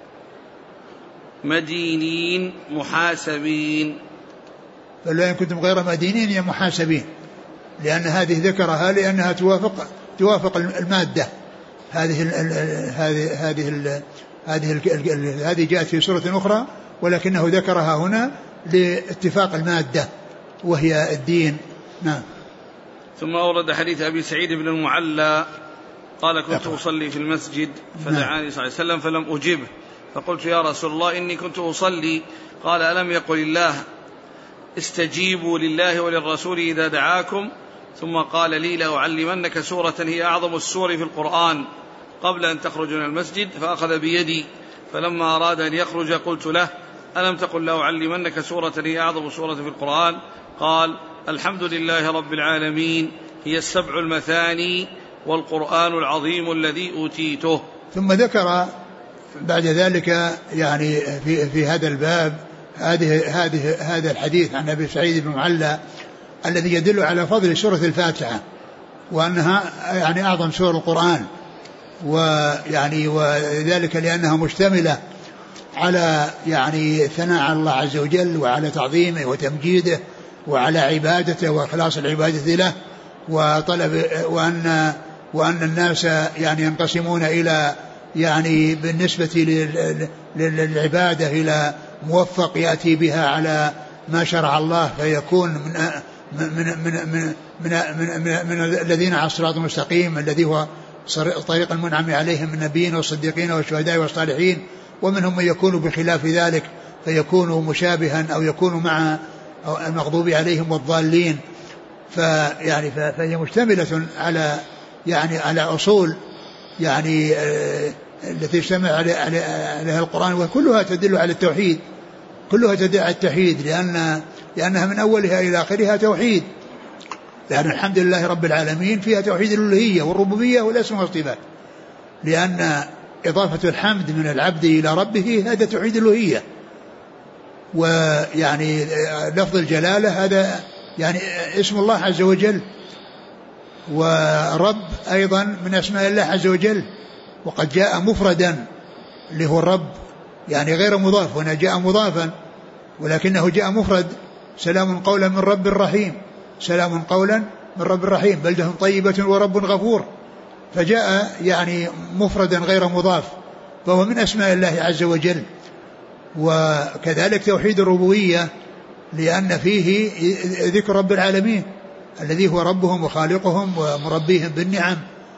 [SPEAKER 1] مدينين محاسبين،
[SPEAKER 2] فلو إن كنتم غير مدينين يا محاسبين، لأن هذه ذكرها لأنها توافق المادة. هذه جاءت في سورة أخرى ولكنه ذكرها هنا لاتفاق المادة وهي الدين. نعم.
[SPEAKER 1] ثم أورد حديث أبي سعيد بن المعلى قال كنت أصلي في المسجد فدعاني صلى الله عليه وسلم فلم أجبه فقلت يا رسول الله إني كنت أصلي، قال ألم يقل الله استجيبوا لله وللرسول إذا دعاكم، ثم قال لي لأعلمنك سورة هي أعظم السور في القرآن قبل أن تخرج من المسجد، فأخذ بيدي فلما أراد أن يخرج قلت له ألم تقل لأعلمنك سورة هي أعظم سورة في القرآن؟ قال الحمد لله رب العالمين هي السبع المثاني والقرآن العظيم الذي أوتيته.
[SPEAKER 2] ثم ذكر بعد ذلك يعني في هذا الباب هذا الحديث عن أبي سعيد بن المعلى الذي يدل على فضل سورة الفاتحة وأنها يعني أعظم سور القرآن، ويعني وذلك لأنها مشتملة على يعني ثناء على الله عز وجل وعلى تعظيمه وتمجيده وعلى عبادته وإخلاص العبادة له، وطلب وأن الناس يعني ينقسمون إلى يعني بالنسبة للعبادة إلى موفق يأتي بها على ما شرع الله فيكون من الذين على الصراط المستقيم الذي هو طريق المنعم عليهم من النبيين والصديقين والشهداء والصالحين، ومنهم من يكون بخلاف ذلك فيكون مشابها أو يكون مع المغضوب عليهم والضالين. فهي مشتملة على يعني على أصول يعني التي اشتمل عليها القرآن، وكلها تدل على التوحيد، كلها تدل على التوحيد، لأنها من أولها إلى آخرها توحيد، لأن الحمد لله رب العالمين فيها توحيد الألوهية والربوبية والأسماء والصفات، لأن إضافة الحمد من العبد إلى ربه هذا توحيد الألوهية، ويعني لفظ الجلالة هذا يعني اسم الله عز وجل، ورب أيضا من أسماء الله عز وجل، وقد جاء مفردا اللي هو الرب يعني غير مضاف، هنا جاء مضافا ولكنه جاء مفرد، سلام قولا من رب رحيم، سلام قولا من رب رحيم، بلدة طيبة ورب غفور، فجاء يعني مفردا غير مضاف، فهو من أسماء الله عز وجل. وكذلك توحيد الربوبية لأن فيه ذكر رب العالمين الذي هو ربهم وخالقهم ومربيهم بالنعم،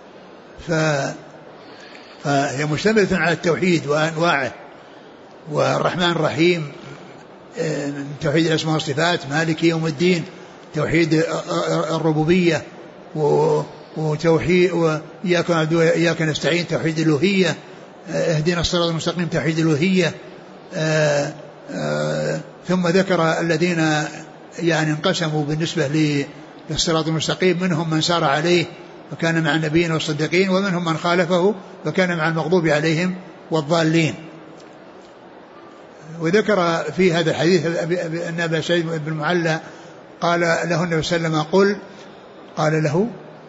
[SPEAKER 2] فهي مشتملة على التوحيد وأنواعه. والرحمن الرحيم توحيد الأسماء والصفات، مالك يوم الدين توحيد الربوبية، وتوحيد وإياك نعبد وإياك نستعين توحيد الألوهية، اهدنا الصراط المستقيم توحيد الألوهية. ثم ذكر الذين يعني انقسموا بالنسبة للصراط المستقيم، منهم من سار عليه وكان مع النبيين والصديقين، ومنهم من خالفه وكان مع المغضوب عليهم والضالين. وذكر في هذا الحديث أن أبا سعيد بن المعلى قال له النبي صلى الله عليه وسلم قال له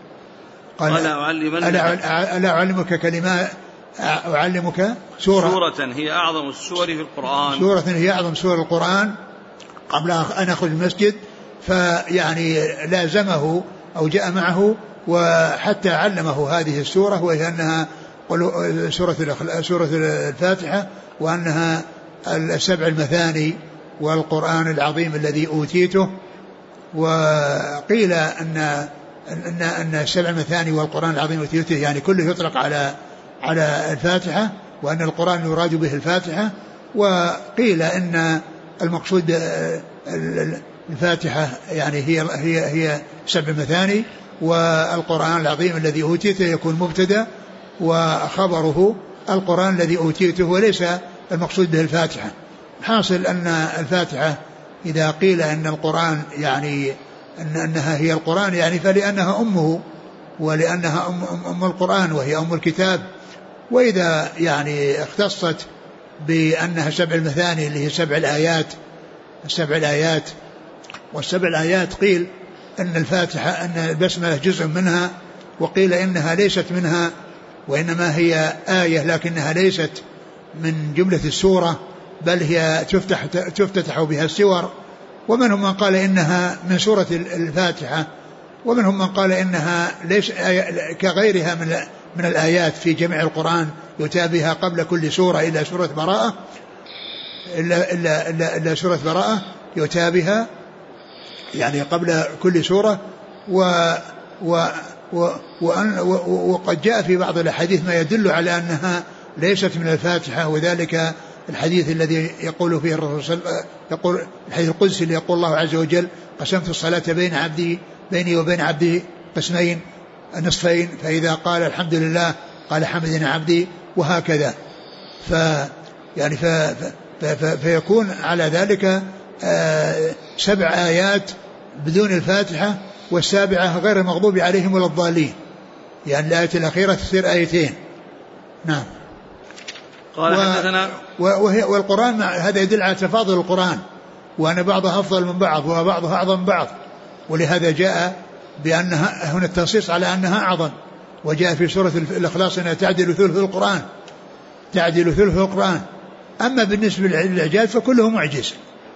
[SPEAKER 2] ألا أعلمك كلمات، أعلمك
[SPEAKER 1] سورة هي أعظم السور في القرآن،
[SPEAKER 2] سورة هي أعظم سور القرآن قبل أن أخرج المسجد، فيعني لازمه أو جاء معه وحتى علمه هذه السورة، وهي أنها سورة الفاتحة، وأنها السبع المثاني والقرآن العظيم الذي أوتيته. وقيل أن السبع المثاني والقرآن العظيم الذي أوتيته يعني كله يطلق على الفاتحة، وأن القرآن يراد به الفاتحة. وقيل أن المقصود الفاتحة يعني هي سبع مثاني، والقرآن العظيم الذي أوتيته يكون مبتدأ، وخبره القرآن الذي أوتيته، وليس المقصود به الفاتحة. حاصل أن الفاتحة إذا قيل أن القرآن يعني أنها هي القرآن يعني فلأنها أمه، ولأنها أم القرآن وهي أم الكتاب. وإذا يعني اختصت بأنها سبع المثاني اللي هي السبع الآيات، والسبع الآيات قيل أن الفاتحة أن البسملة جزء منها، وقيل إنها ليست منها وإنما هي آية لكنها ليست من جملة السورة، بل هي تفتتح بها السور. ومنهم من قال إنها من سورة الفاتحة، ومنهم من قال إنها ليس كغيرها من الآيات في جميع القرآن يؤتى بها قبل كل سورة إلا سورة براءة، إلا سورة براءة يؤتى بها يعني قبل كل سورة. وقد جاء في بعض الأحاديث ما يدل على أنها ليست من الفاتحة، وذلك الحديث الذي يقول فيه الرسول، يقول الحديث القدسي اللي يقول الله عز وجل: قسمت الصلاة بيني وبين عبدي قسمين نصفين، فإذا قال الحمد لله قال حمدنا عبدي، وهكذا. يعني فيكون على ذلك 7 آيات بدون الفاتحة، والسابعة غير المغضوب عليهم ولا الضالين، يعني الآية الأخيرة تصير 2. نعم. والقرآن هذا يدل على تفاضل القرآن، وأن بعضها أفضل من بعض وبعضها أعظم من بعض، ولهذا جاء بأنها هنا التنصيص على أنها أعظم. وجاء في سورة الإخلاص أنها تعدل ثلث القرآن. أما بالنسبة للإعجاز فكله معجز،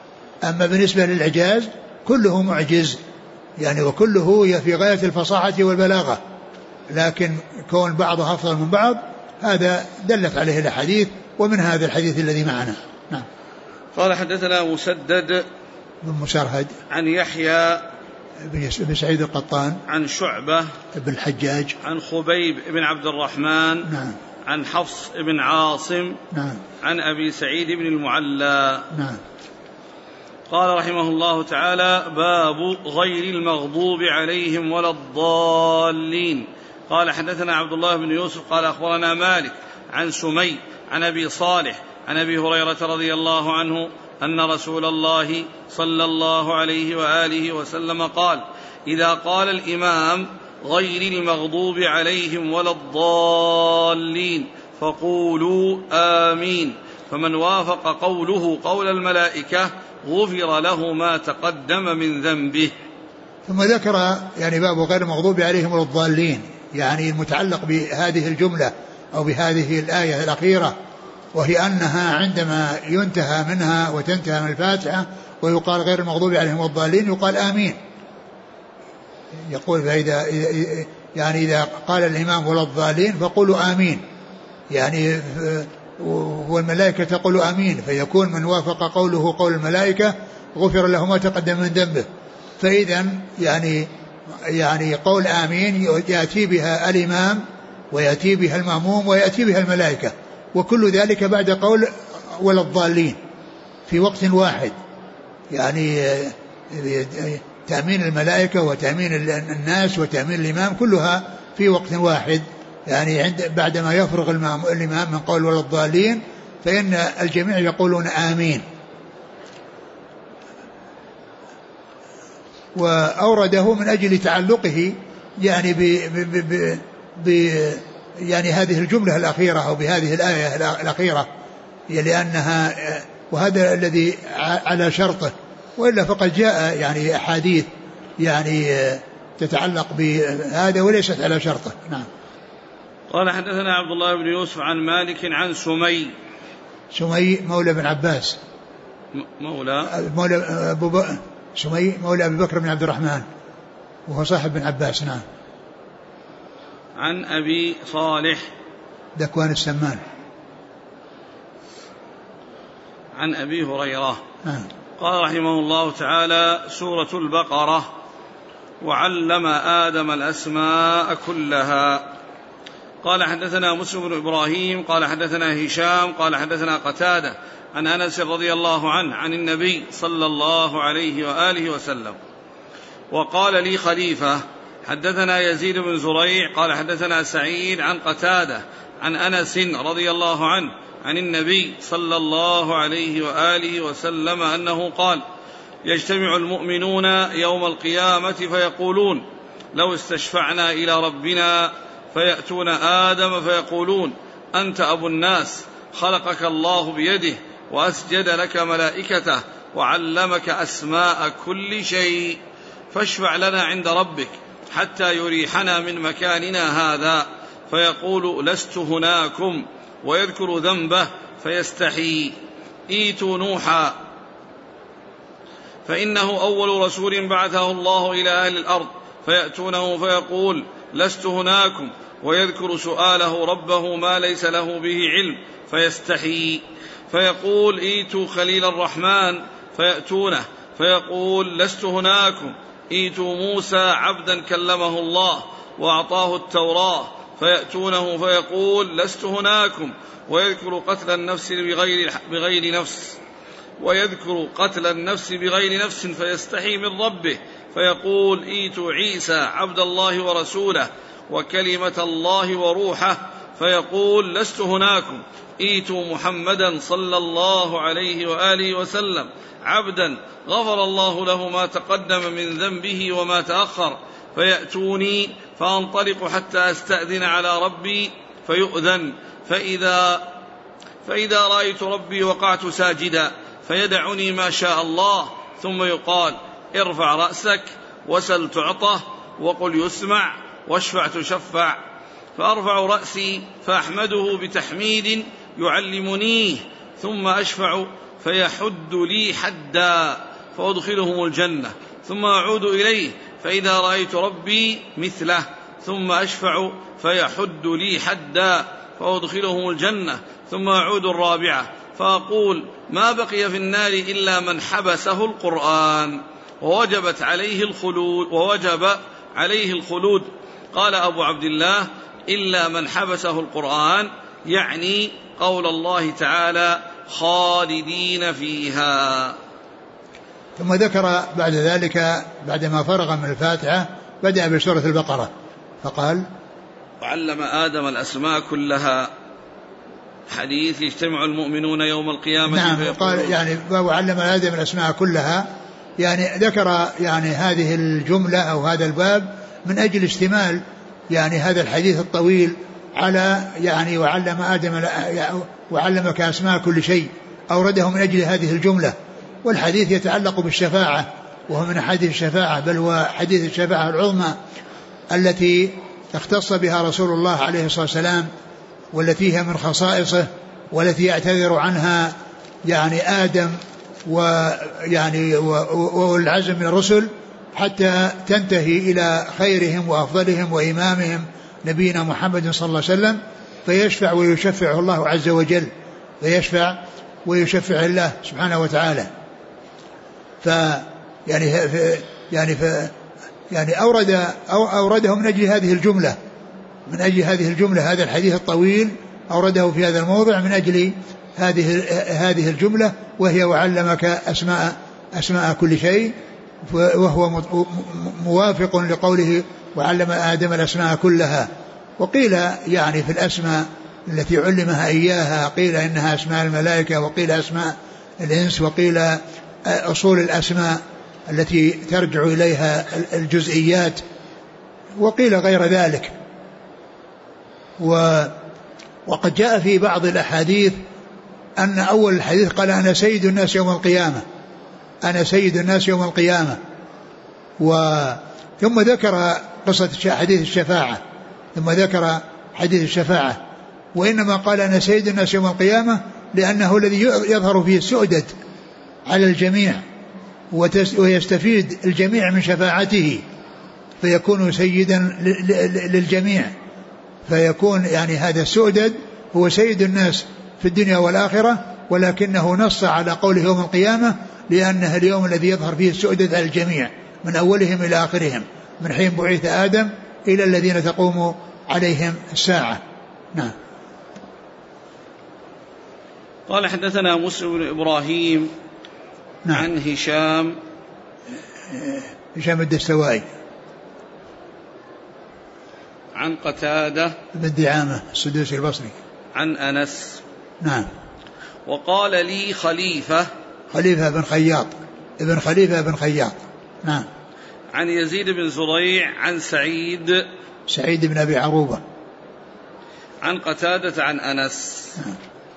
[SPEAKER 2] كله معجز يعني، وكله في غاية الفصاحة والبلاغة، لكن كون بعضها أفضل من بعض هذا دلت عليه الحديث، ومن هذا الحديث الذي معنا. نعم.
[SPEAKER 1] قال حدثنا مسدد
[SPEAKER 2] بن مسرهد
[SPEAKER 1] عن يحيى
[SPEAKER 2] بن سعيد القطان
[SPEAKER 1] عن شعبة
[SPEAKER 2] بن الحجاج
[SPEAKER 1] عن خبيب بن عبد الرحمن
[SPEAKER 2] نعم
[SPEAKER 1] عن حفص بن عاصم
[SPEAKER 2] نعم
[SPEAKER 1] عن أبي سعيد بن المعلى
[SPEAKER 2] نعم.
[SPEAKER 1] قال رحمه الله تعالى: باب غير المغضوب عليهم ولا الضالين. قال حدثنا عبد الله بن يوسف قال أخبرنا مالك عن سمي عن أبي صالح عن أبي هريرة رضي الله عنه أن رسول الله صلى الله عليه وآله وسلم قال: إذا قال الإمام غير المغضوب عليهم ولا الضالين فقولوا آمين، فمن وافق قوله قول الملائكة غفر له ما تقدم من ذنبه.
[SPEAKER 2] ثم ذكر يعني باب غير المغضوب عليهم ولا الضالين، يعني المتعلق بهذه الجملة أو بهذه الآية الأخيرة، وهي أنها عندما ينتهى منها وتنتهى من الفاتحة ويقال غير المغضوب عليهم ولا الضالين يقال آمين. يقول فإذا يعني إذا قال الإمام ولا الضالين فقولوا آمين، يعني والملائكة تقول آمين، فيكون من وافق قوله قول الملائكة غفر له ما تقدم من ذنبه. فإذا يعني قول آمين يأتي بها الإمام ويأتي بها المأموم ويأتي بها الملائكة، وكل ذلك بعد قول ولا الضالين في وقت واحد، يعني تأمين الملائكة وتأمين الناس وتأمين الإمام كلها في وقت واحد، يعني بعدما يفرغ الإمام من قول ولا الضالين فإن الجميع يقولون آمين. وأورده من أجل تعلقه يعني يعني هذه الجملة الأخيرة أو بهذه الآية الأخيرة، لأنها وهذا الذي على شرطه، وإلا فقد جاء يعني أحاديث يعني تتعلق بهذا وليست على شرطه. نعم.
[SPEAKER 1] قال حدثنا عبد الله بن يوسف عن مالك عن سمي
[SPEAKER 2] مولى بن عباس سمي مولى أبي بكر بن عبد الرحمن وهو صاحب بن عباس. نعم.
[SPEAKER 1] عن أبي صالح
[SPEAKER 2] ذكوان السمان
[SPEAKER 1] عن أبي هريرة.
[SPEAKER 2] نعم.
[SPEAKER 1] قال رحمه الله تعالى: سورة البقرة. وعلم آدم الأسماء كلها. قال حدثنا مسلم بن إبراهيم قال حدثنا هشام قال حدثنا قتادة عن أنس رضي الله عنه عن النبي صلى الله عليه وآله وسلم. وقال لي خليفة حدثنا يزيد بن زريع قال حدثنا سعيد عن قتادة عن أنس رضي الله عنه عن النبي صلى الله عليه وآله وسلم أنه قال: يجتمع المؤمنون يوم القيامة فيقولون: لو استشفعنا إلى ربنا، فيأتون آدم فيقولون: أنت أبو الناس، خلقك الله بيده وأسجد لك ملائكته وعلمك أسماء كل شيء، فاشفع لنا عند ربك حتى يريحنا من مكاننا هذا. فيقول: لست هناكم، ويذكر ذنبه فيستحي. إيتوا نوحا فإنه أول رسول بعثه الله إلى أهل الأرض، فيأتونه فيقول: لست هناكم، ويذكر سؤاله ربه ما ليس له به علم فيستحي. فيقول: إيتوا خليل الرحمن، فيأتونه فيقول: لست هناكم. إيتوا موسى عبدا كلمه الله وأعطاه التوراة، فيأتونه فيقول: لست هناكم، ويذكر قتل النفس بغير نفس فيستحي من ربه، فيقول: إيتوا عيسى عبد الله ورسوله وكلمة الله وروحه، فيقول: لست هناكم. إيتوا محمدا صلى الله عليه وآله وسلم عبدا غفر الله له ما تقدم من ذنبه وما تأخر، فيأتوني فأنطلق حتى أستأذن على ربي فيؤذن، فإذا رأيت ربي وقعت ساجدا، فيدعني ما شاء الله، ثم يقال: ارفع رأسك وسل تعطه وقل يسمع واشفع تشفع. فأرفع رأسي فأحمده بتحميد يعلمنيه، ثم أشفع فيحد لي حدا فأدخلهم الجنة، ثم أعود إليه فإذا رأيت ربي مثله، ثم أشفع فيحد لي حدا فأدخلهم الجنة، ثم أعود الرابعة فأقول: ما بقي في النار إلا من حبسه القرآن ووجب عليه الخلود. قال أبو عبد الله: إلا من حبسه القرآن، يعني قول الله تعالى: خالدين فيها.
[SPEAKER 2] ثم ذكر بعد ذلك بعدما فرغ من الفاتحة بدأ بسورة البقرة فقال:
[SPEAKER 1] وعلم آدم الأسماء كلها، حديث يجتمع المؤمنون يوم القيامة.
[SPEAKER 2] نعم، قال يعني وعلم آدم الأسماء كلها، يعني ذكر يعني هذه الجملة أو هذا الباب من أجل اشتمال يعني هذا الحديث الطويل على يعني وعلم آدم وعلمك أسماء كل شيء، أورده من أجل هذه الجملة. والحديث يتعلق بالشفاعة، وهو من حديث الشفاعة، بل هو حديث الشفاعة العظمى التي اختص بها رسول الله عليه الصلاة والسلام، والتي هي من خصائصه، والتي يعتذر عنها يعني آدم ويعني والعزم من الرسل، حتى تنتهي إلى خيرهم وأفضلهم وإمامهم نبينا محمد صلى الله عليه وسلم، فيشفع ويشفعه الله عز وجل، فيشفع ويشفع الله سبحانه وتعالى. يعني أورده من أجل هذه الجملة، من أجل هذه الجملة، هذا الحديث الطويل أورده في هذا الموضع من أجل هذه الجملة، وهي وعلمك أسماء كل شيء، وهو موافق لقوله وعلم آدم الأسماء كلها. وقيل يعني في الأسماء التي علمها إياها، قيل إنها أسماء الملائكة، وقيل أسماء الإنس، وقيل أصول الأسماء التي ترجع إليها الجزئيات، وقيل غير ذلك. وقد جاء في بعض الأحاديث أن أول الحديث قال أنا سيد الناس يوم القيامة، أنا سيد الناس يوم القيامة، ثم ذكر قصة حديث الشفاعة، ثم ذكر حديث الشفاعة. وإنما قال أنا سيد الناس يوم القيامة لأنه الذي يظهر فيه السؤدد على الجميع، ويستفيد الجميع من شفاعته، فيكون سيدا للجميع، فيكون يعني هذا السؤدد هو سيد الناس في الدنيا والآخرة، ولكنه نص على قوله يوم القيامة لأنه اليوم الذي يظهر فيه السؤدد على الجميع من أولهم إلى آخرهم، من حين بعث آدم إلى الذين تقوم عليهم الساعة. نعم.
[SPEAKER 1] قال حدثنا مسلم بن إبراهيم
[SPEAKER 2] نعم.
[SPEAKER 1] عن هشام
[SPEAKER 2] الدستوائي
[SPEAKER 1] عن قتادة
[SPEAKER 2] بن دعامة السدوسي البصري
[SPEAKER 1] عن أنس.
[SPEAKER 2] نعم.
[SPEAKER 1] وقال لي خليفة
[SPEAKER 2] بن خياط ابن خليفة بن خياط. نعم.
[SPEAKER 1] عن يزيد بن زريع عن سعيد
[SPEAKER 2] بن أبي عروبة
[SPEAKER 1] عن قتادة عن أنس.
[SPEAKER 2] نعم.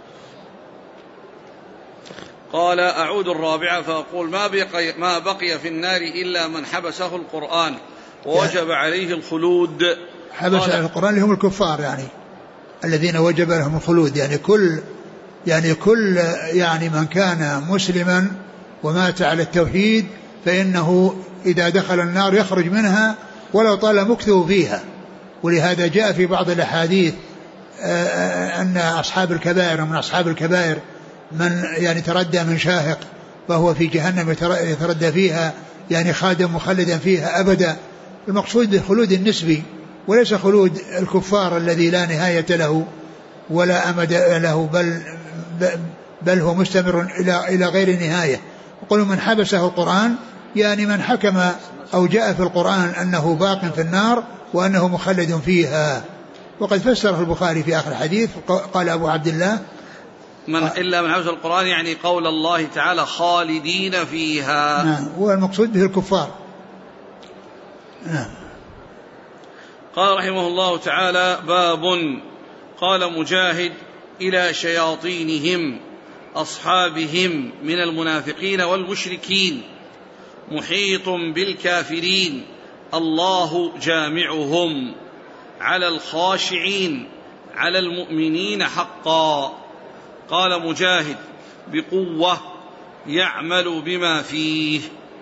[SPEAKER 1] قال أعود الرابعة فأقول ما بقي في النار إلا من حبسه القرآن ووجب عليه الخلود.
[SPEAKER 2] حبس القرآن اللي هم الكفار، يعني الذين وجب لهم الخلود، يعني كل من كان مسلما ومات على التوحيد فإنه إذا دخل النار يخرج منها ولو طال مكثه فيها. ولهذا جاء في بعض الأحاديث أن أصحاب الكبائر ومن أصحاب الكبائر من يعني تردى من شاهق فهو في جهنم يتردى فيها، يعني خادم مخلدا فيها أبدا. المقصود خلود النسبي، وليس خلود الكفار الذي لا نهاية له ولا أمد له، بل هو مستمر إلى غير نهاية. وقالوا من حبسه القرآن يعني من حكم أو جاء في القرآن أنه باق في النار وأنه مخلد فيها. وقد فسره البخاري في آخر الحديث قال أبو عبد الله
[SPEAKER 1] إلا من حبس القرآن يعني قول الله تعالى خالدين فيها.
[SPEAKER 2] نعم. والمقصود به الكفار. نعم.
[SPEAKER 1] قال رحمه الله تعالى باب. قال مجاهد إلى شياطينهم أصحابهم من المنافقين والمشركين محيط بالكافرين الله جامعهم على الخاشعين على المؤمنين حقا. قال مجاهد بقوة يعمل بما فيه.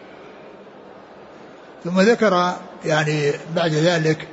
[SPEAKER 2] ثم ذكر يعني بعد ذلك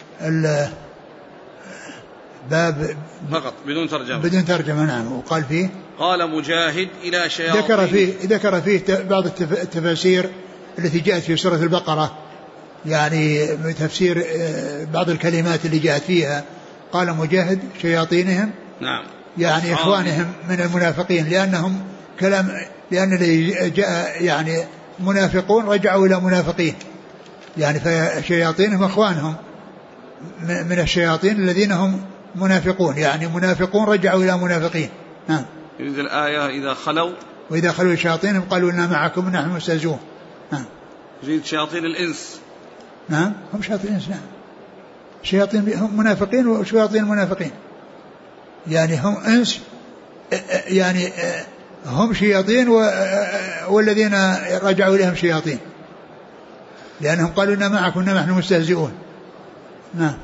[SPEAKER 2] باب
[SPEAKER 1] فقط بدون ترجمة.
[SPEAKER 2] نعم. وقال فيه
[SPEAKER 1] قال مجاهد إلى شياطين،
[SPEAKER 2] ذكر فيه بعض التفاسير التي جاءت في سورة البقرة، يعني تفسير بعض الكلمات اللي جاءت فيها. قال مجاهد شياطينهم،
[SPEAKER 1] نعم،
[SPEAKER 2] يعني إخوانهم من المنافقين، لأن الذي جاء يعني منافقون رجعوا إلى منافقين، يعني فشياطينهم إخوانهم من الشياطين الذين هم منافقون، يعني منافقون رجعوا إلى منافقين. نعم.
[SPEAKER 1] يريد الآية إذا خلوا
[SPEAKER 2] وإذا خلوا الشياطين قالوا إنا معكم نحن مستهزئون. نعم.
[SPEAKER 1] يريد شياطين الإنس.
[SPEAKER 2] نعم هم شياطين الإنس. نعم شياطين هم منافقين وشياطين منافقين، يعني هم إنس، يعني هم شياطين والذين رجعوا إليهم شياطين، لأنهم قالوا إنا معكم نحن مستهزئون. نعم.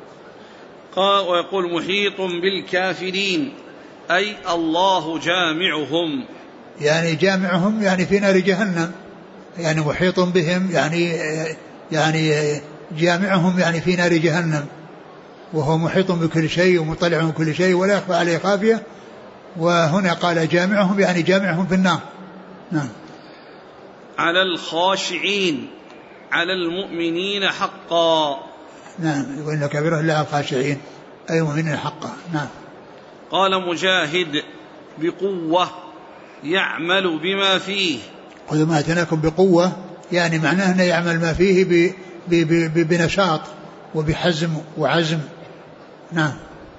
[SPEAKER 1] قال ويقول محيط بالكافرين أي الله جامعهم،
[SPEAKER 2] يعني جامعهم يعني في نار جهنم، يعني محيط بهم يعني جامعهم يعني في نار جهنم، وهو محيط بكل شيء ومطلع من كل شيء ولا يخفى عليه خافية. وهنا قال جامعهم يعني جامعهم في النار. نعم.
[SPEAKER 1] على الخاشعين على المؤمنين حقا.
[SPEAKER 2] نعم يقول إن كبيره إلا على الخاشعين أي المؤمنين حقا. نعم.
[SPEAKER 1] قال مجاهد بقوة يعمل بما فيه.
[SPEAKER 2] خذوا ما أتناكم بقوة يعني معناه أنه يعمل ما فيه بنشاط وبحزم وعزم. نعم.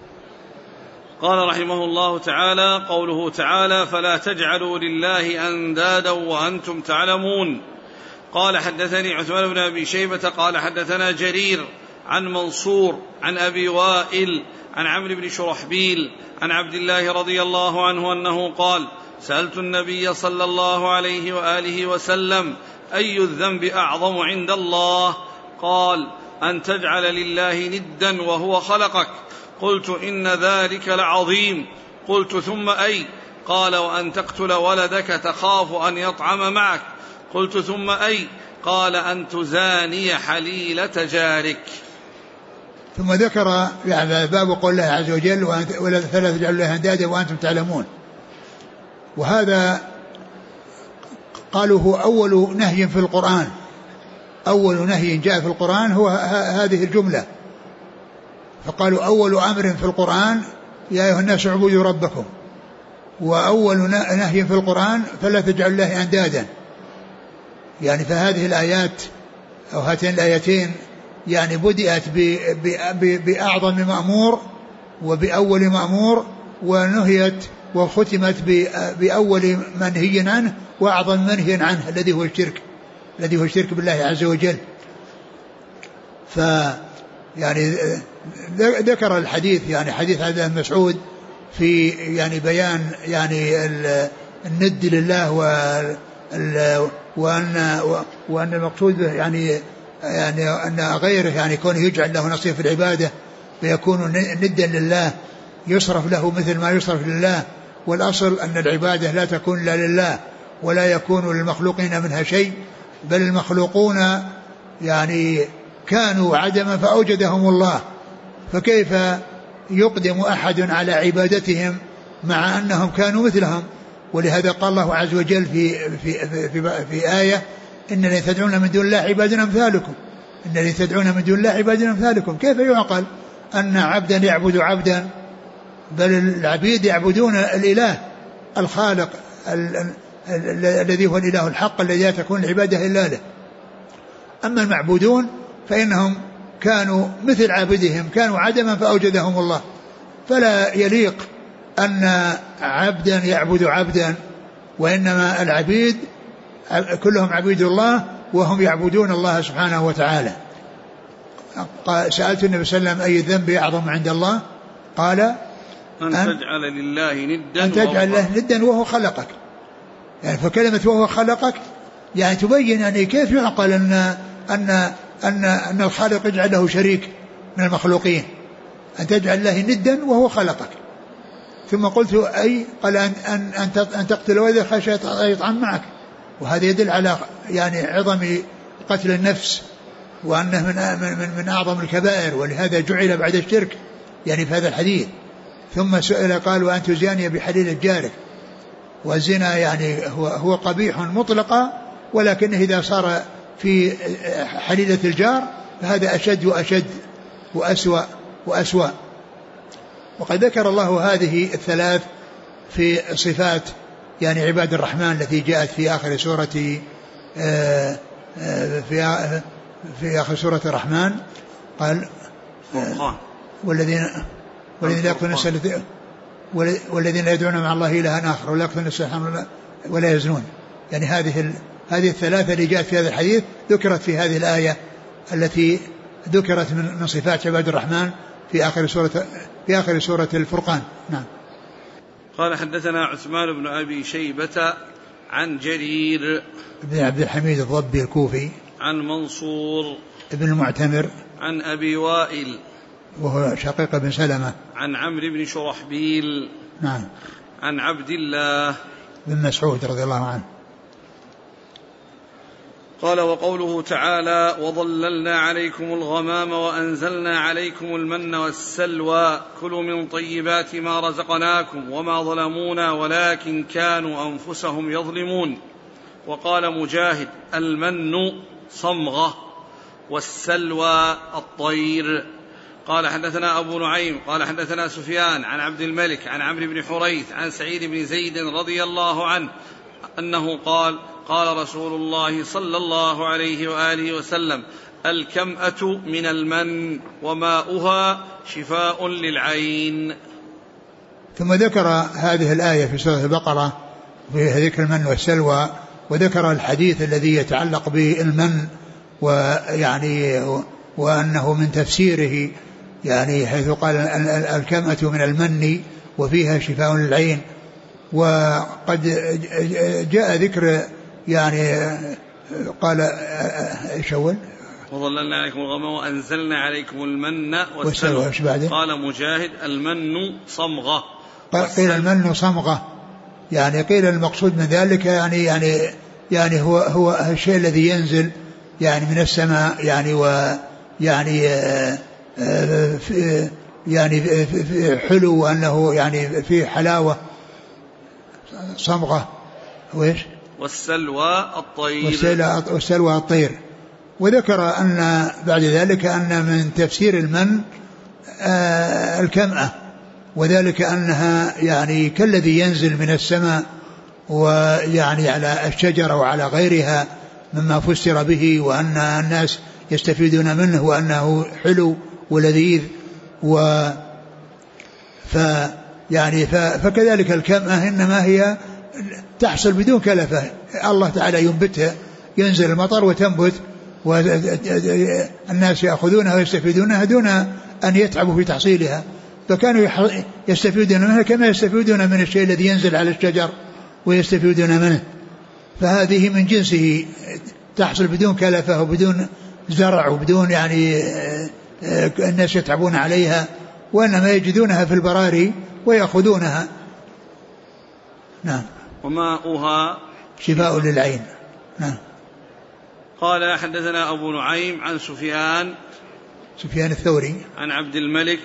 [SPEAKER 1] قال رحمه الله تعالى قوله تعالى فلا تجعلوا لله أندادا وأنتم تعلمون. قال حدثني عثمان بن أبي شيبة قال حدثنا جرير عن منصور عن أبي وائل عن عمرو بن شرحبيل عن عبد الله رضي الله عنه أنه قال سألت النبي صلى الله عليه وآله وسلم أي الذنب أعظم عند الله؟ قال أن تجعل لله ندا وهو خلقك. قلت إن ذلك لعظيم. قلت ثم أي؟ قال وأن تقتل ولدك تخاف أن يطعم معك. قلت ثم أي؟ قال أن تزاني حليلة جارك.
[SPEAKER 2] ثم ذكر يعني باب قول الله عز وجل ولا تجعلوا لله أندادا وأنتم تعلمون، وهذا قالوا هو أول نهي في القرآن، أول نهي جاء في القرآن هو هذه الجملة، فقالوا أول أمر في القرآن يا أيها الناس اعبدوا ربكم، وأول نهي في القرآن فلا تجعلوا لله أندادا. يعني فهذه الآيات أو هاتين الآيتين يعني بدأت بأعظم مأمور وبأول مأمور، ونهيت وختمت بأول منهي عنه وأعظم منهي عنه الذي هو الشرك بالله عز وجل. يعني ذكر الحديث يعني حديث هذا مسعود في يعني بيان يعني الند لله وأن المقصود يعني أن غيره يعني كونه يجعل له نصيب في العبادة فيكون ندا لله يصرف له مثل ما يصرف لله، والأصل أن العبادة لا تكون إلا لله ولا يكون للمخلوقين منها شيء، بل المخلوقون يعني كانوا عدما فأوجدهم الله، فكيف يقدم أحد على عبادتهم مع أنهم كانوا مثلهم؟ ولهذا قال الله عز وجل في آية إن الذين تدعون من دون الله عباد أمثالكم، إن الذين تدعون من دون الله عباد أمثالكم. كيف يعقل أن عبدا يعبد عبدا؟ بل العبيد يعبدون الإله الخالق الذي هو الإله الحق الذي لا تكون العبادة إلا له. أما المعبودون فإنهم كانوا مثل عابدهم، كانوا عدما فأوجدهم الله، فلا يليق أن عبدا يعبد عبدا، وإنما العبيد كلهم عبيد الله وهم يعبدون الله سبحانه وتعالى. سألت النبي صلى الله عليه وسلم أي الذنب أعظم عند الله؟ قال
[SPEAKER 1] أن تجعل لله ندا،
[SPEAKER 2] أن تجعل له ندا وهو خلقك. يعني فكلمة وهو خلقك يعني تبين يعني كيف يعقل أن الخالق يجعل له شريك من المخلوقين، أن تجعل له ندا وهو خلقك. ثم قلت أي؟ قال أن تقتل ولدك خشية أن يطعم معك، وهذا يدل على يعني عظم قتل النفس وأنه من أعظم الكبائر، ولهذا جعل بعد الشرك يعني في هذا الحديث. ثم سئل قال وأن تزاني بحليلة جارك، والزنا يعني هو قبيح مطلقا، ولكنه إذا صار في حليلة الجار فهذا أشد وأشد وأسوأ. وقد ذكر الله هذه الثلاث في صفات يعني عباد الرحمن التي جاءت في آخر سورة في آخر سورة الرحمن. قال والذين يدعون مع الله إلها آخر ولا يقتلون النفس ولا يزنون. يعني هذه الثلاثة اللي جاءت في هذا الحديث ذكرت في هذه الآية التي ذكرت من صفات عباد الرحمن في آخر سورة الفرقان. نعم.
[SPEAKER 1] قال حدثنا عثمان بن أبي شيبة عن جرير
[SPEAKER 2] بن عبد الحميد الضبي الكوفي
[SPEAKER 1] عن منصور
[SPEAKER 2] ابن المعتمر
[SPEAKER 1] عن أبي وائل
[SPEAKER 2] وهو شقيق بن سلمة
[SPEAKER 1] عن عمرو بن شرحبيل
[SPEAKER 2] نعم
[SPEAKER 1] عن عبد الله
[SPEAKER 2] بن مسعود رضي الله عنه
[SPEAKER 1] قال وقوله تعالى وظللنا عليكم الغمام وأنزلنا عليكم المن والسلوى كلوا من طيبات ما رزقناكم وما ظلمونا ولكن كانوا أنفسهم يظلمون. وقال مجاهد المن صمغة والسلوى الطير. قال حدثنا أبو نعيم قال حدثنا سفيان عن عبد الملك عن عمرو بن حريث عن سعيد بن زيد رضي الله عنه أنه قال قال رسول الله صلى الله عليه وآله وسلم الكمأة من المن وماؤها شفاء للعين.
[SPEAKER 2] ثم ذكر هذه الآية في سورة البقرة في ذكر المن والسلوى وذكر الحديث الذي يتعلق بالمن ويعني وأنه من تفسيره يعني حيث قال الكمأة من المن وفيها شفاء للعين. وقد جاء ذكر يعني قال شول
[SPEAKER 1] وظللنا عليكم الغمام وأنزلنا عليكم المن
[SPEAKER 2] والسلوى.
[SPEAKER 1] قال مجاهد المن صمغة.
[SPEAKER 2] قيل المن صمغة يعني قيل المقصود من ذلك يعني هو الشيء الذي ينزل يعني من السماء يعني ويعني يعني حلو وأنه يعني فيه حلاوة صمغة وإيش
[SPEAKER 1] والسلوى الطير
[SPEAKER 2] والسلوى الطير. وذكر أن بعد ذلك أن من تفسير المن الكمأة وذلك أنها يعني كالذي ينزل من السماء ويعني على الشجرة وعلى غيرها مما فسر به وأن الناس يستفيدون منه وأنه حلو ولذيذ فكذلك الكمأة إنما هي تحصل بدون كلفة. الله تعالى ينبتها ينزل المطر وتنبت والناس يأخذونها ويستفيدونها دون أن يتعبوا في تحصيلها. فكانوا يستفيدون منها كما يستفيدون من الشيء الذي ينزل على الشجر ويستفيدون منه. فهذه من جنسه تحصل بدون كلفة وبدون زرع وبدون يعني الناس يتعبون عليها وإنما يجدونها في البراري ويأخذونها. نعم.
[SPEAKER 1] وماؤها
[SPEAKER 2] شفاء للعين. نعم.
[SPEAKER 1] قال حدثنا أبو نعيم عن سفيان
[SPEAKER 2] الثوري
[SPEAKER 1] عن عبد الملك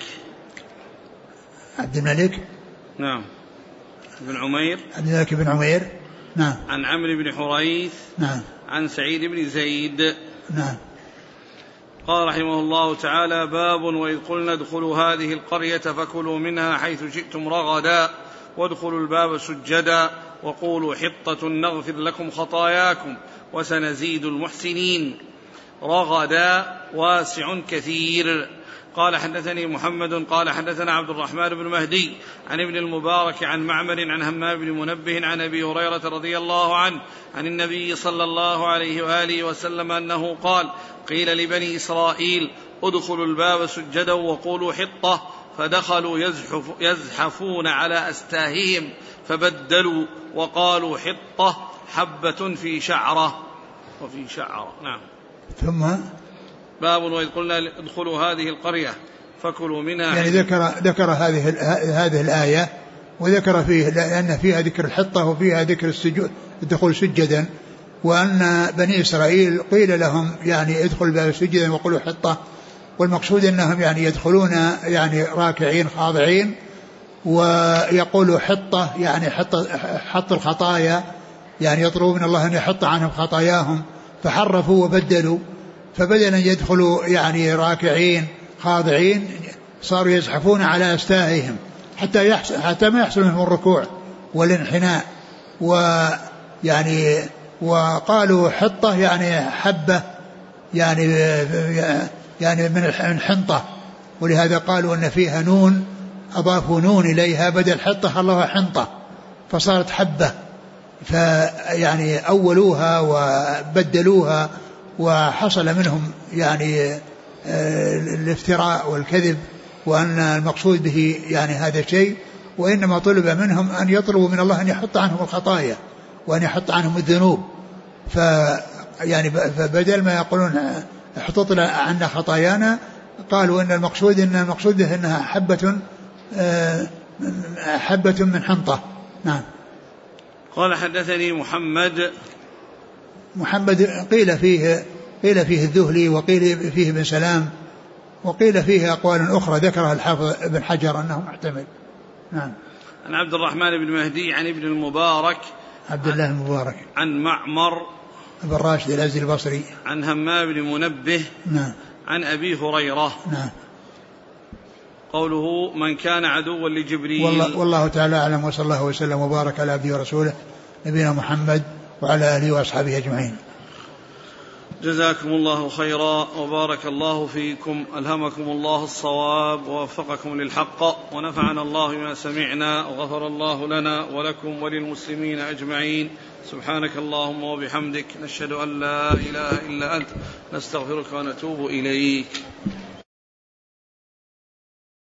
[SPEAKER 1] نعم بن عمير
[SPEAKER 2] عبد الملك بن عمير نعم
[SPEAKER 1] عن عمرو بن حريث
[SPEAKER 2] نعم
[SPEAKER 1] عن سعيد بن زيد
[SPEAKER 2] نعم.
[SPEAKER 1] قال رحمه الله تعالى باب وإذ قلنا ادخلوا هذه القرية فكلوا منها حيث شئتم رغدا وادخلوا الباب سجدا وقولوا حطة نغفر لكم خطاياكم وسنزيد المحسنين. رغدا واسع كثير. قال حدثني محمد قال حدثنا عبد الرحمن بن مهدي عن ابن المبارك عن معمر عن همام بن منبه عن أبي هريرة رضي الله عنه عن النبي صلى الله عليه وآله وسلم أنه قال قيل لبني إسرائيل ادخلوا الباب سجدا وقولوا حطة فدخلوا يزحفون على أستاههم فبدلوا وقالوا حطة حبة في شعرة وفي شعرة. نعم.
[SPEAKER 2] ثم
[SPEAKER 1] باب وإذ قلنا ادخلوا هذه القرية فكلوا منها
[SPEAKER 2] يعني ذكر هذه الآية وذكر فيه لأن فيها ذكر الحطة وفيها ذكر الدخول سجدا وأن بني إسرائيل قيل لهم يعني ادخلوا الباب سجدا وقولوا حطة والمقصود أنهم يعني يدخلون يعني راكعين خاضعين ويقولوا حطة يعني حط الخطايا يعني يطلبون من الله أن يحط عنهم خطاياهم فحرفوا وبدلوا فبدلا يدخلوا يعني راكعين خاضعين صاروا يزحفون على أستاههم حتى ما يحصل منهم الركوع والانحناء ويعني وقالوا حطة يعني حبة يعني من حنطة ولهذا قالوا أن فيها نون، أضافوا نون إليها بدل حطة خلوها حنطة فصارت حبة، فيعني أولوها وبدلوها وحصل منهم يعني الافتراء والكذب، وأن المقصود به يعني هذا الشيء، وإنما طلب منهم أن يطلبوا من الله أن يحط عنهم الخطايا وأن يحط عنهم الذنوب. يعني فبدل ما يقولون احطط عنا خطايانا قالوا إن المقصود إنها حبة من حنطة. نعم.
[SPEAKER 1] قال حدثني
[SPEAKER 2] محمد قيل فيه الذهلي، وقيل فيه ابن سلام، وقيل فيه أقوال أخرى ذكرها الحافظ ابن حجر أنه محتمل. نعم.
[SPEAKER 1] عن عبد الرحمن بن مهدي عن ابن المبارك
[SPEAKER 2] عبد الله المبارك
[SPEAKER 1] عن معمر
[SPEAKER 2] بن راشد الأزدي البصري
[SPEAKER 1] عن همام بن منبه
[SPEAKER 2] نعم
[SPEAKER 1] عن أبي هريرة.
[SPEAKER 2] نعم.
[SPEAKER 1] قوله من كان عدوا لجبريل.
[SPEAKER 2] والله تعالى أعلم، وصلى الله وسلم وبارك على عبده ورسوله نبينا محمد وعلى آله وأصحابه أجمعين.
[SPEAKER 1] جزاكم الله خيرا وبارك الله فيكم، ألهمكم الله الصواب ووفقكم للحق، ونفعنا الله بما سمعنا، وغفر الله لنا ولكم وللمسلمين أجمعين. سبحانك اللهم وبحمدك، نشهد أن لا إله إلا أنت، نستغفرك ونتوب إليك.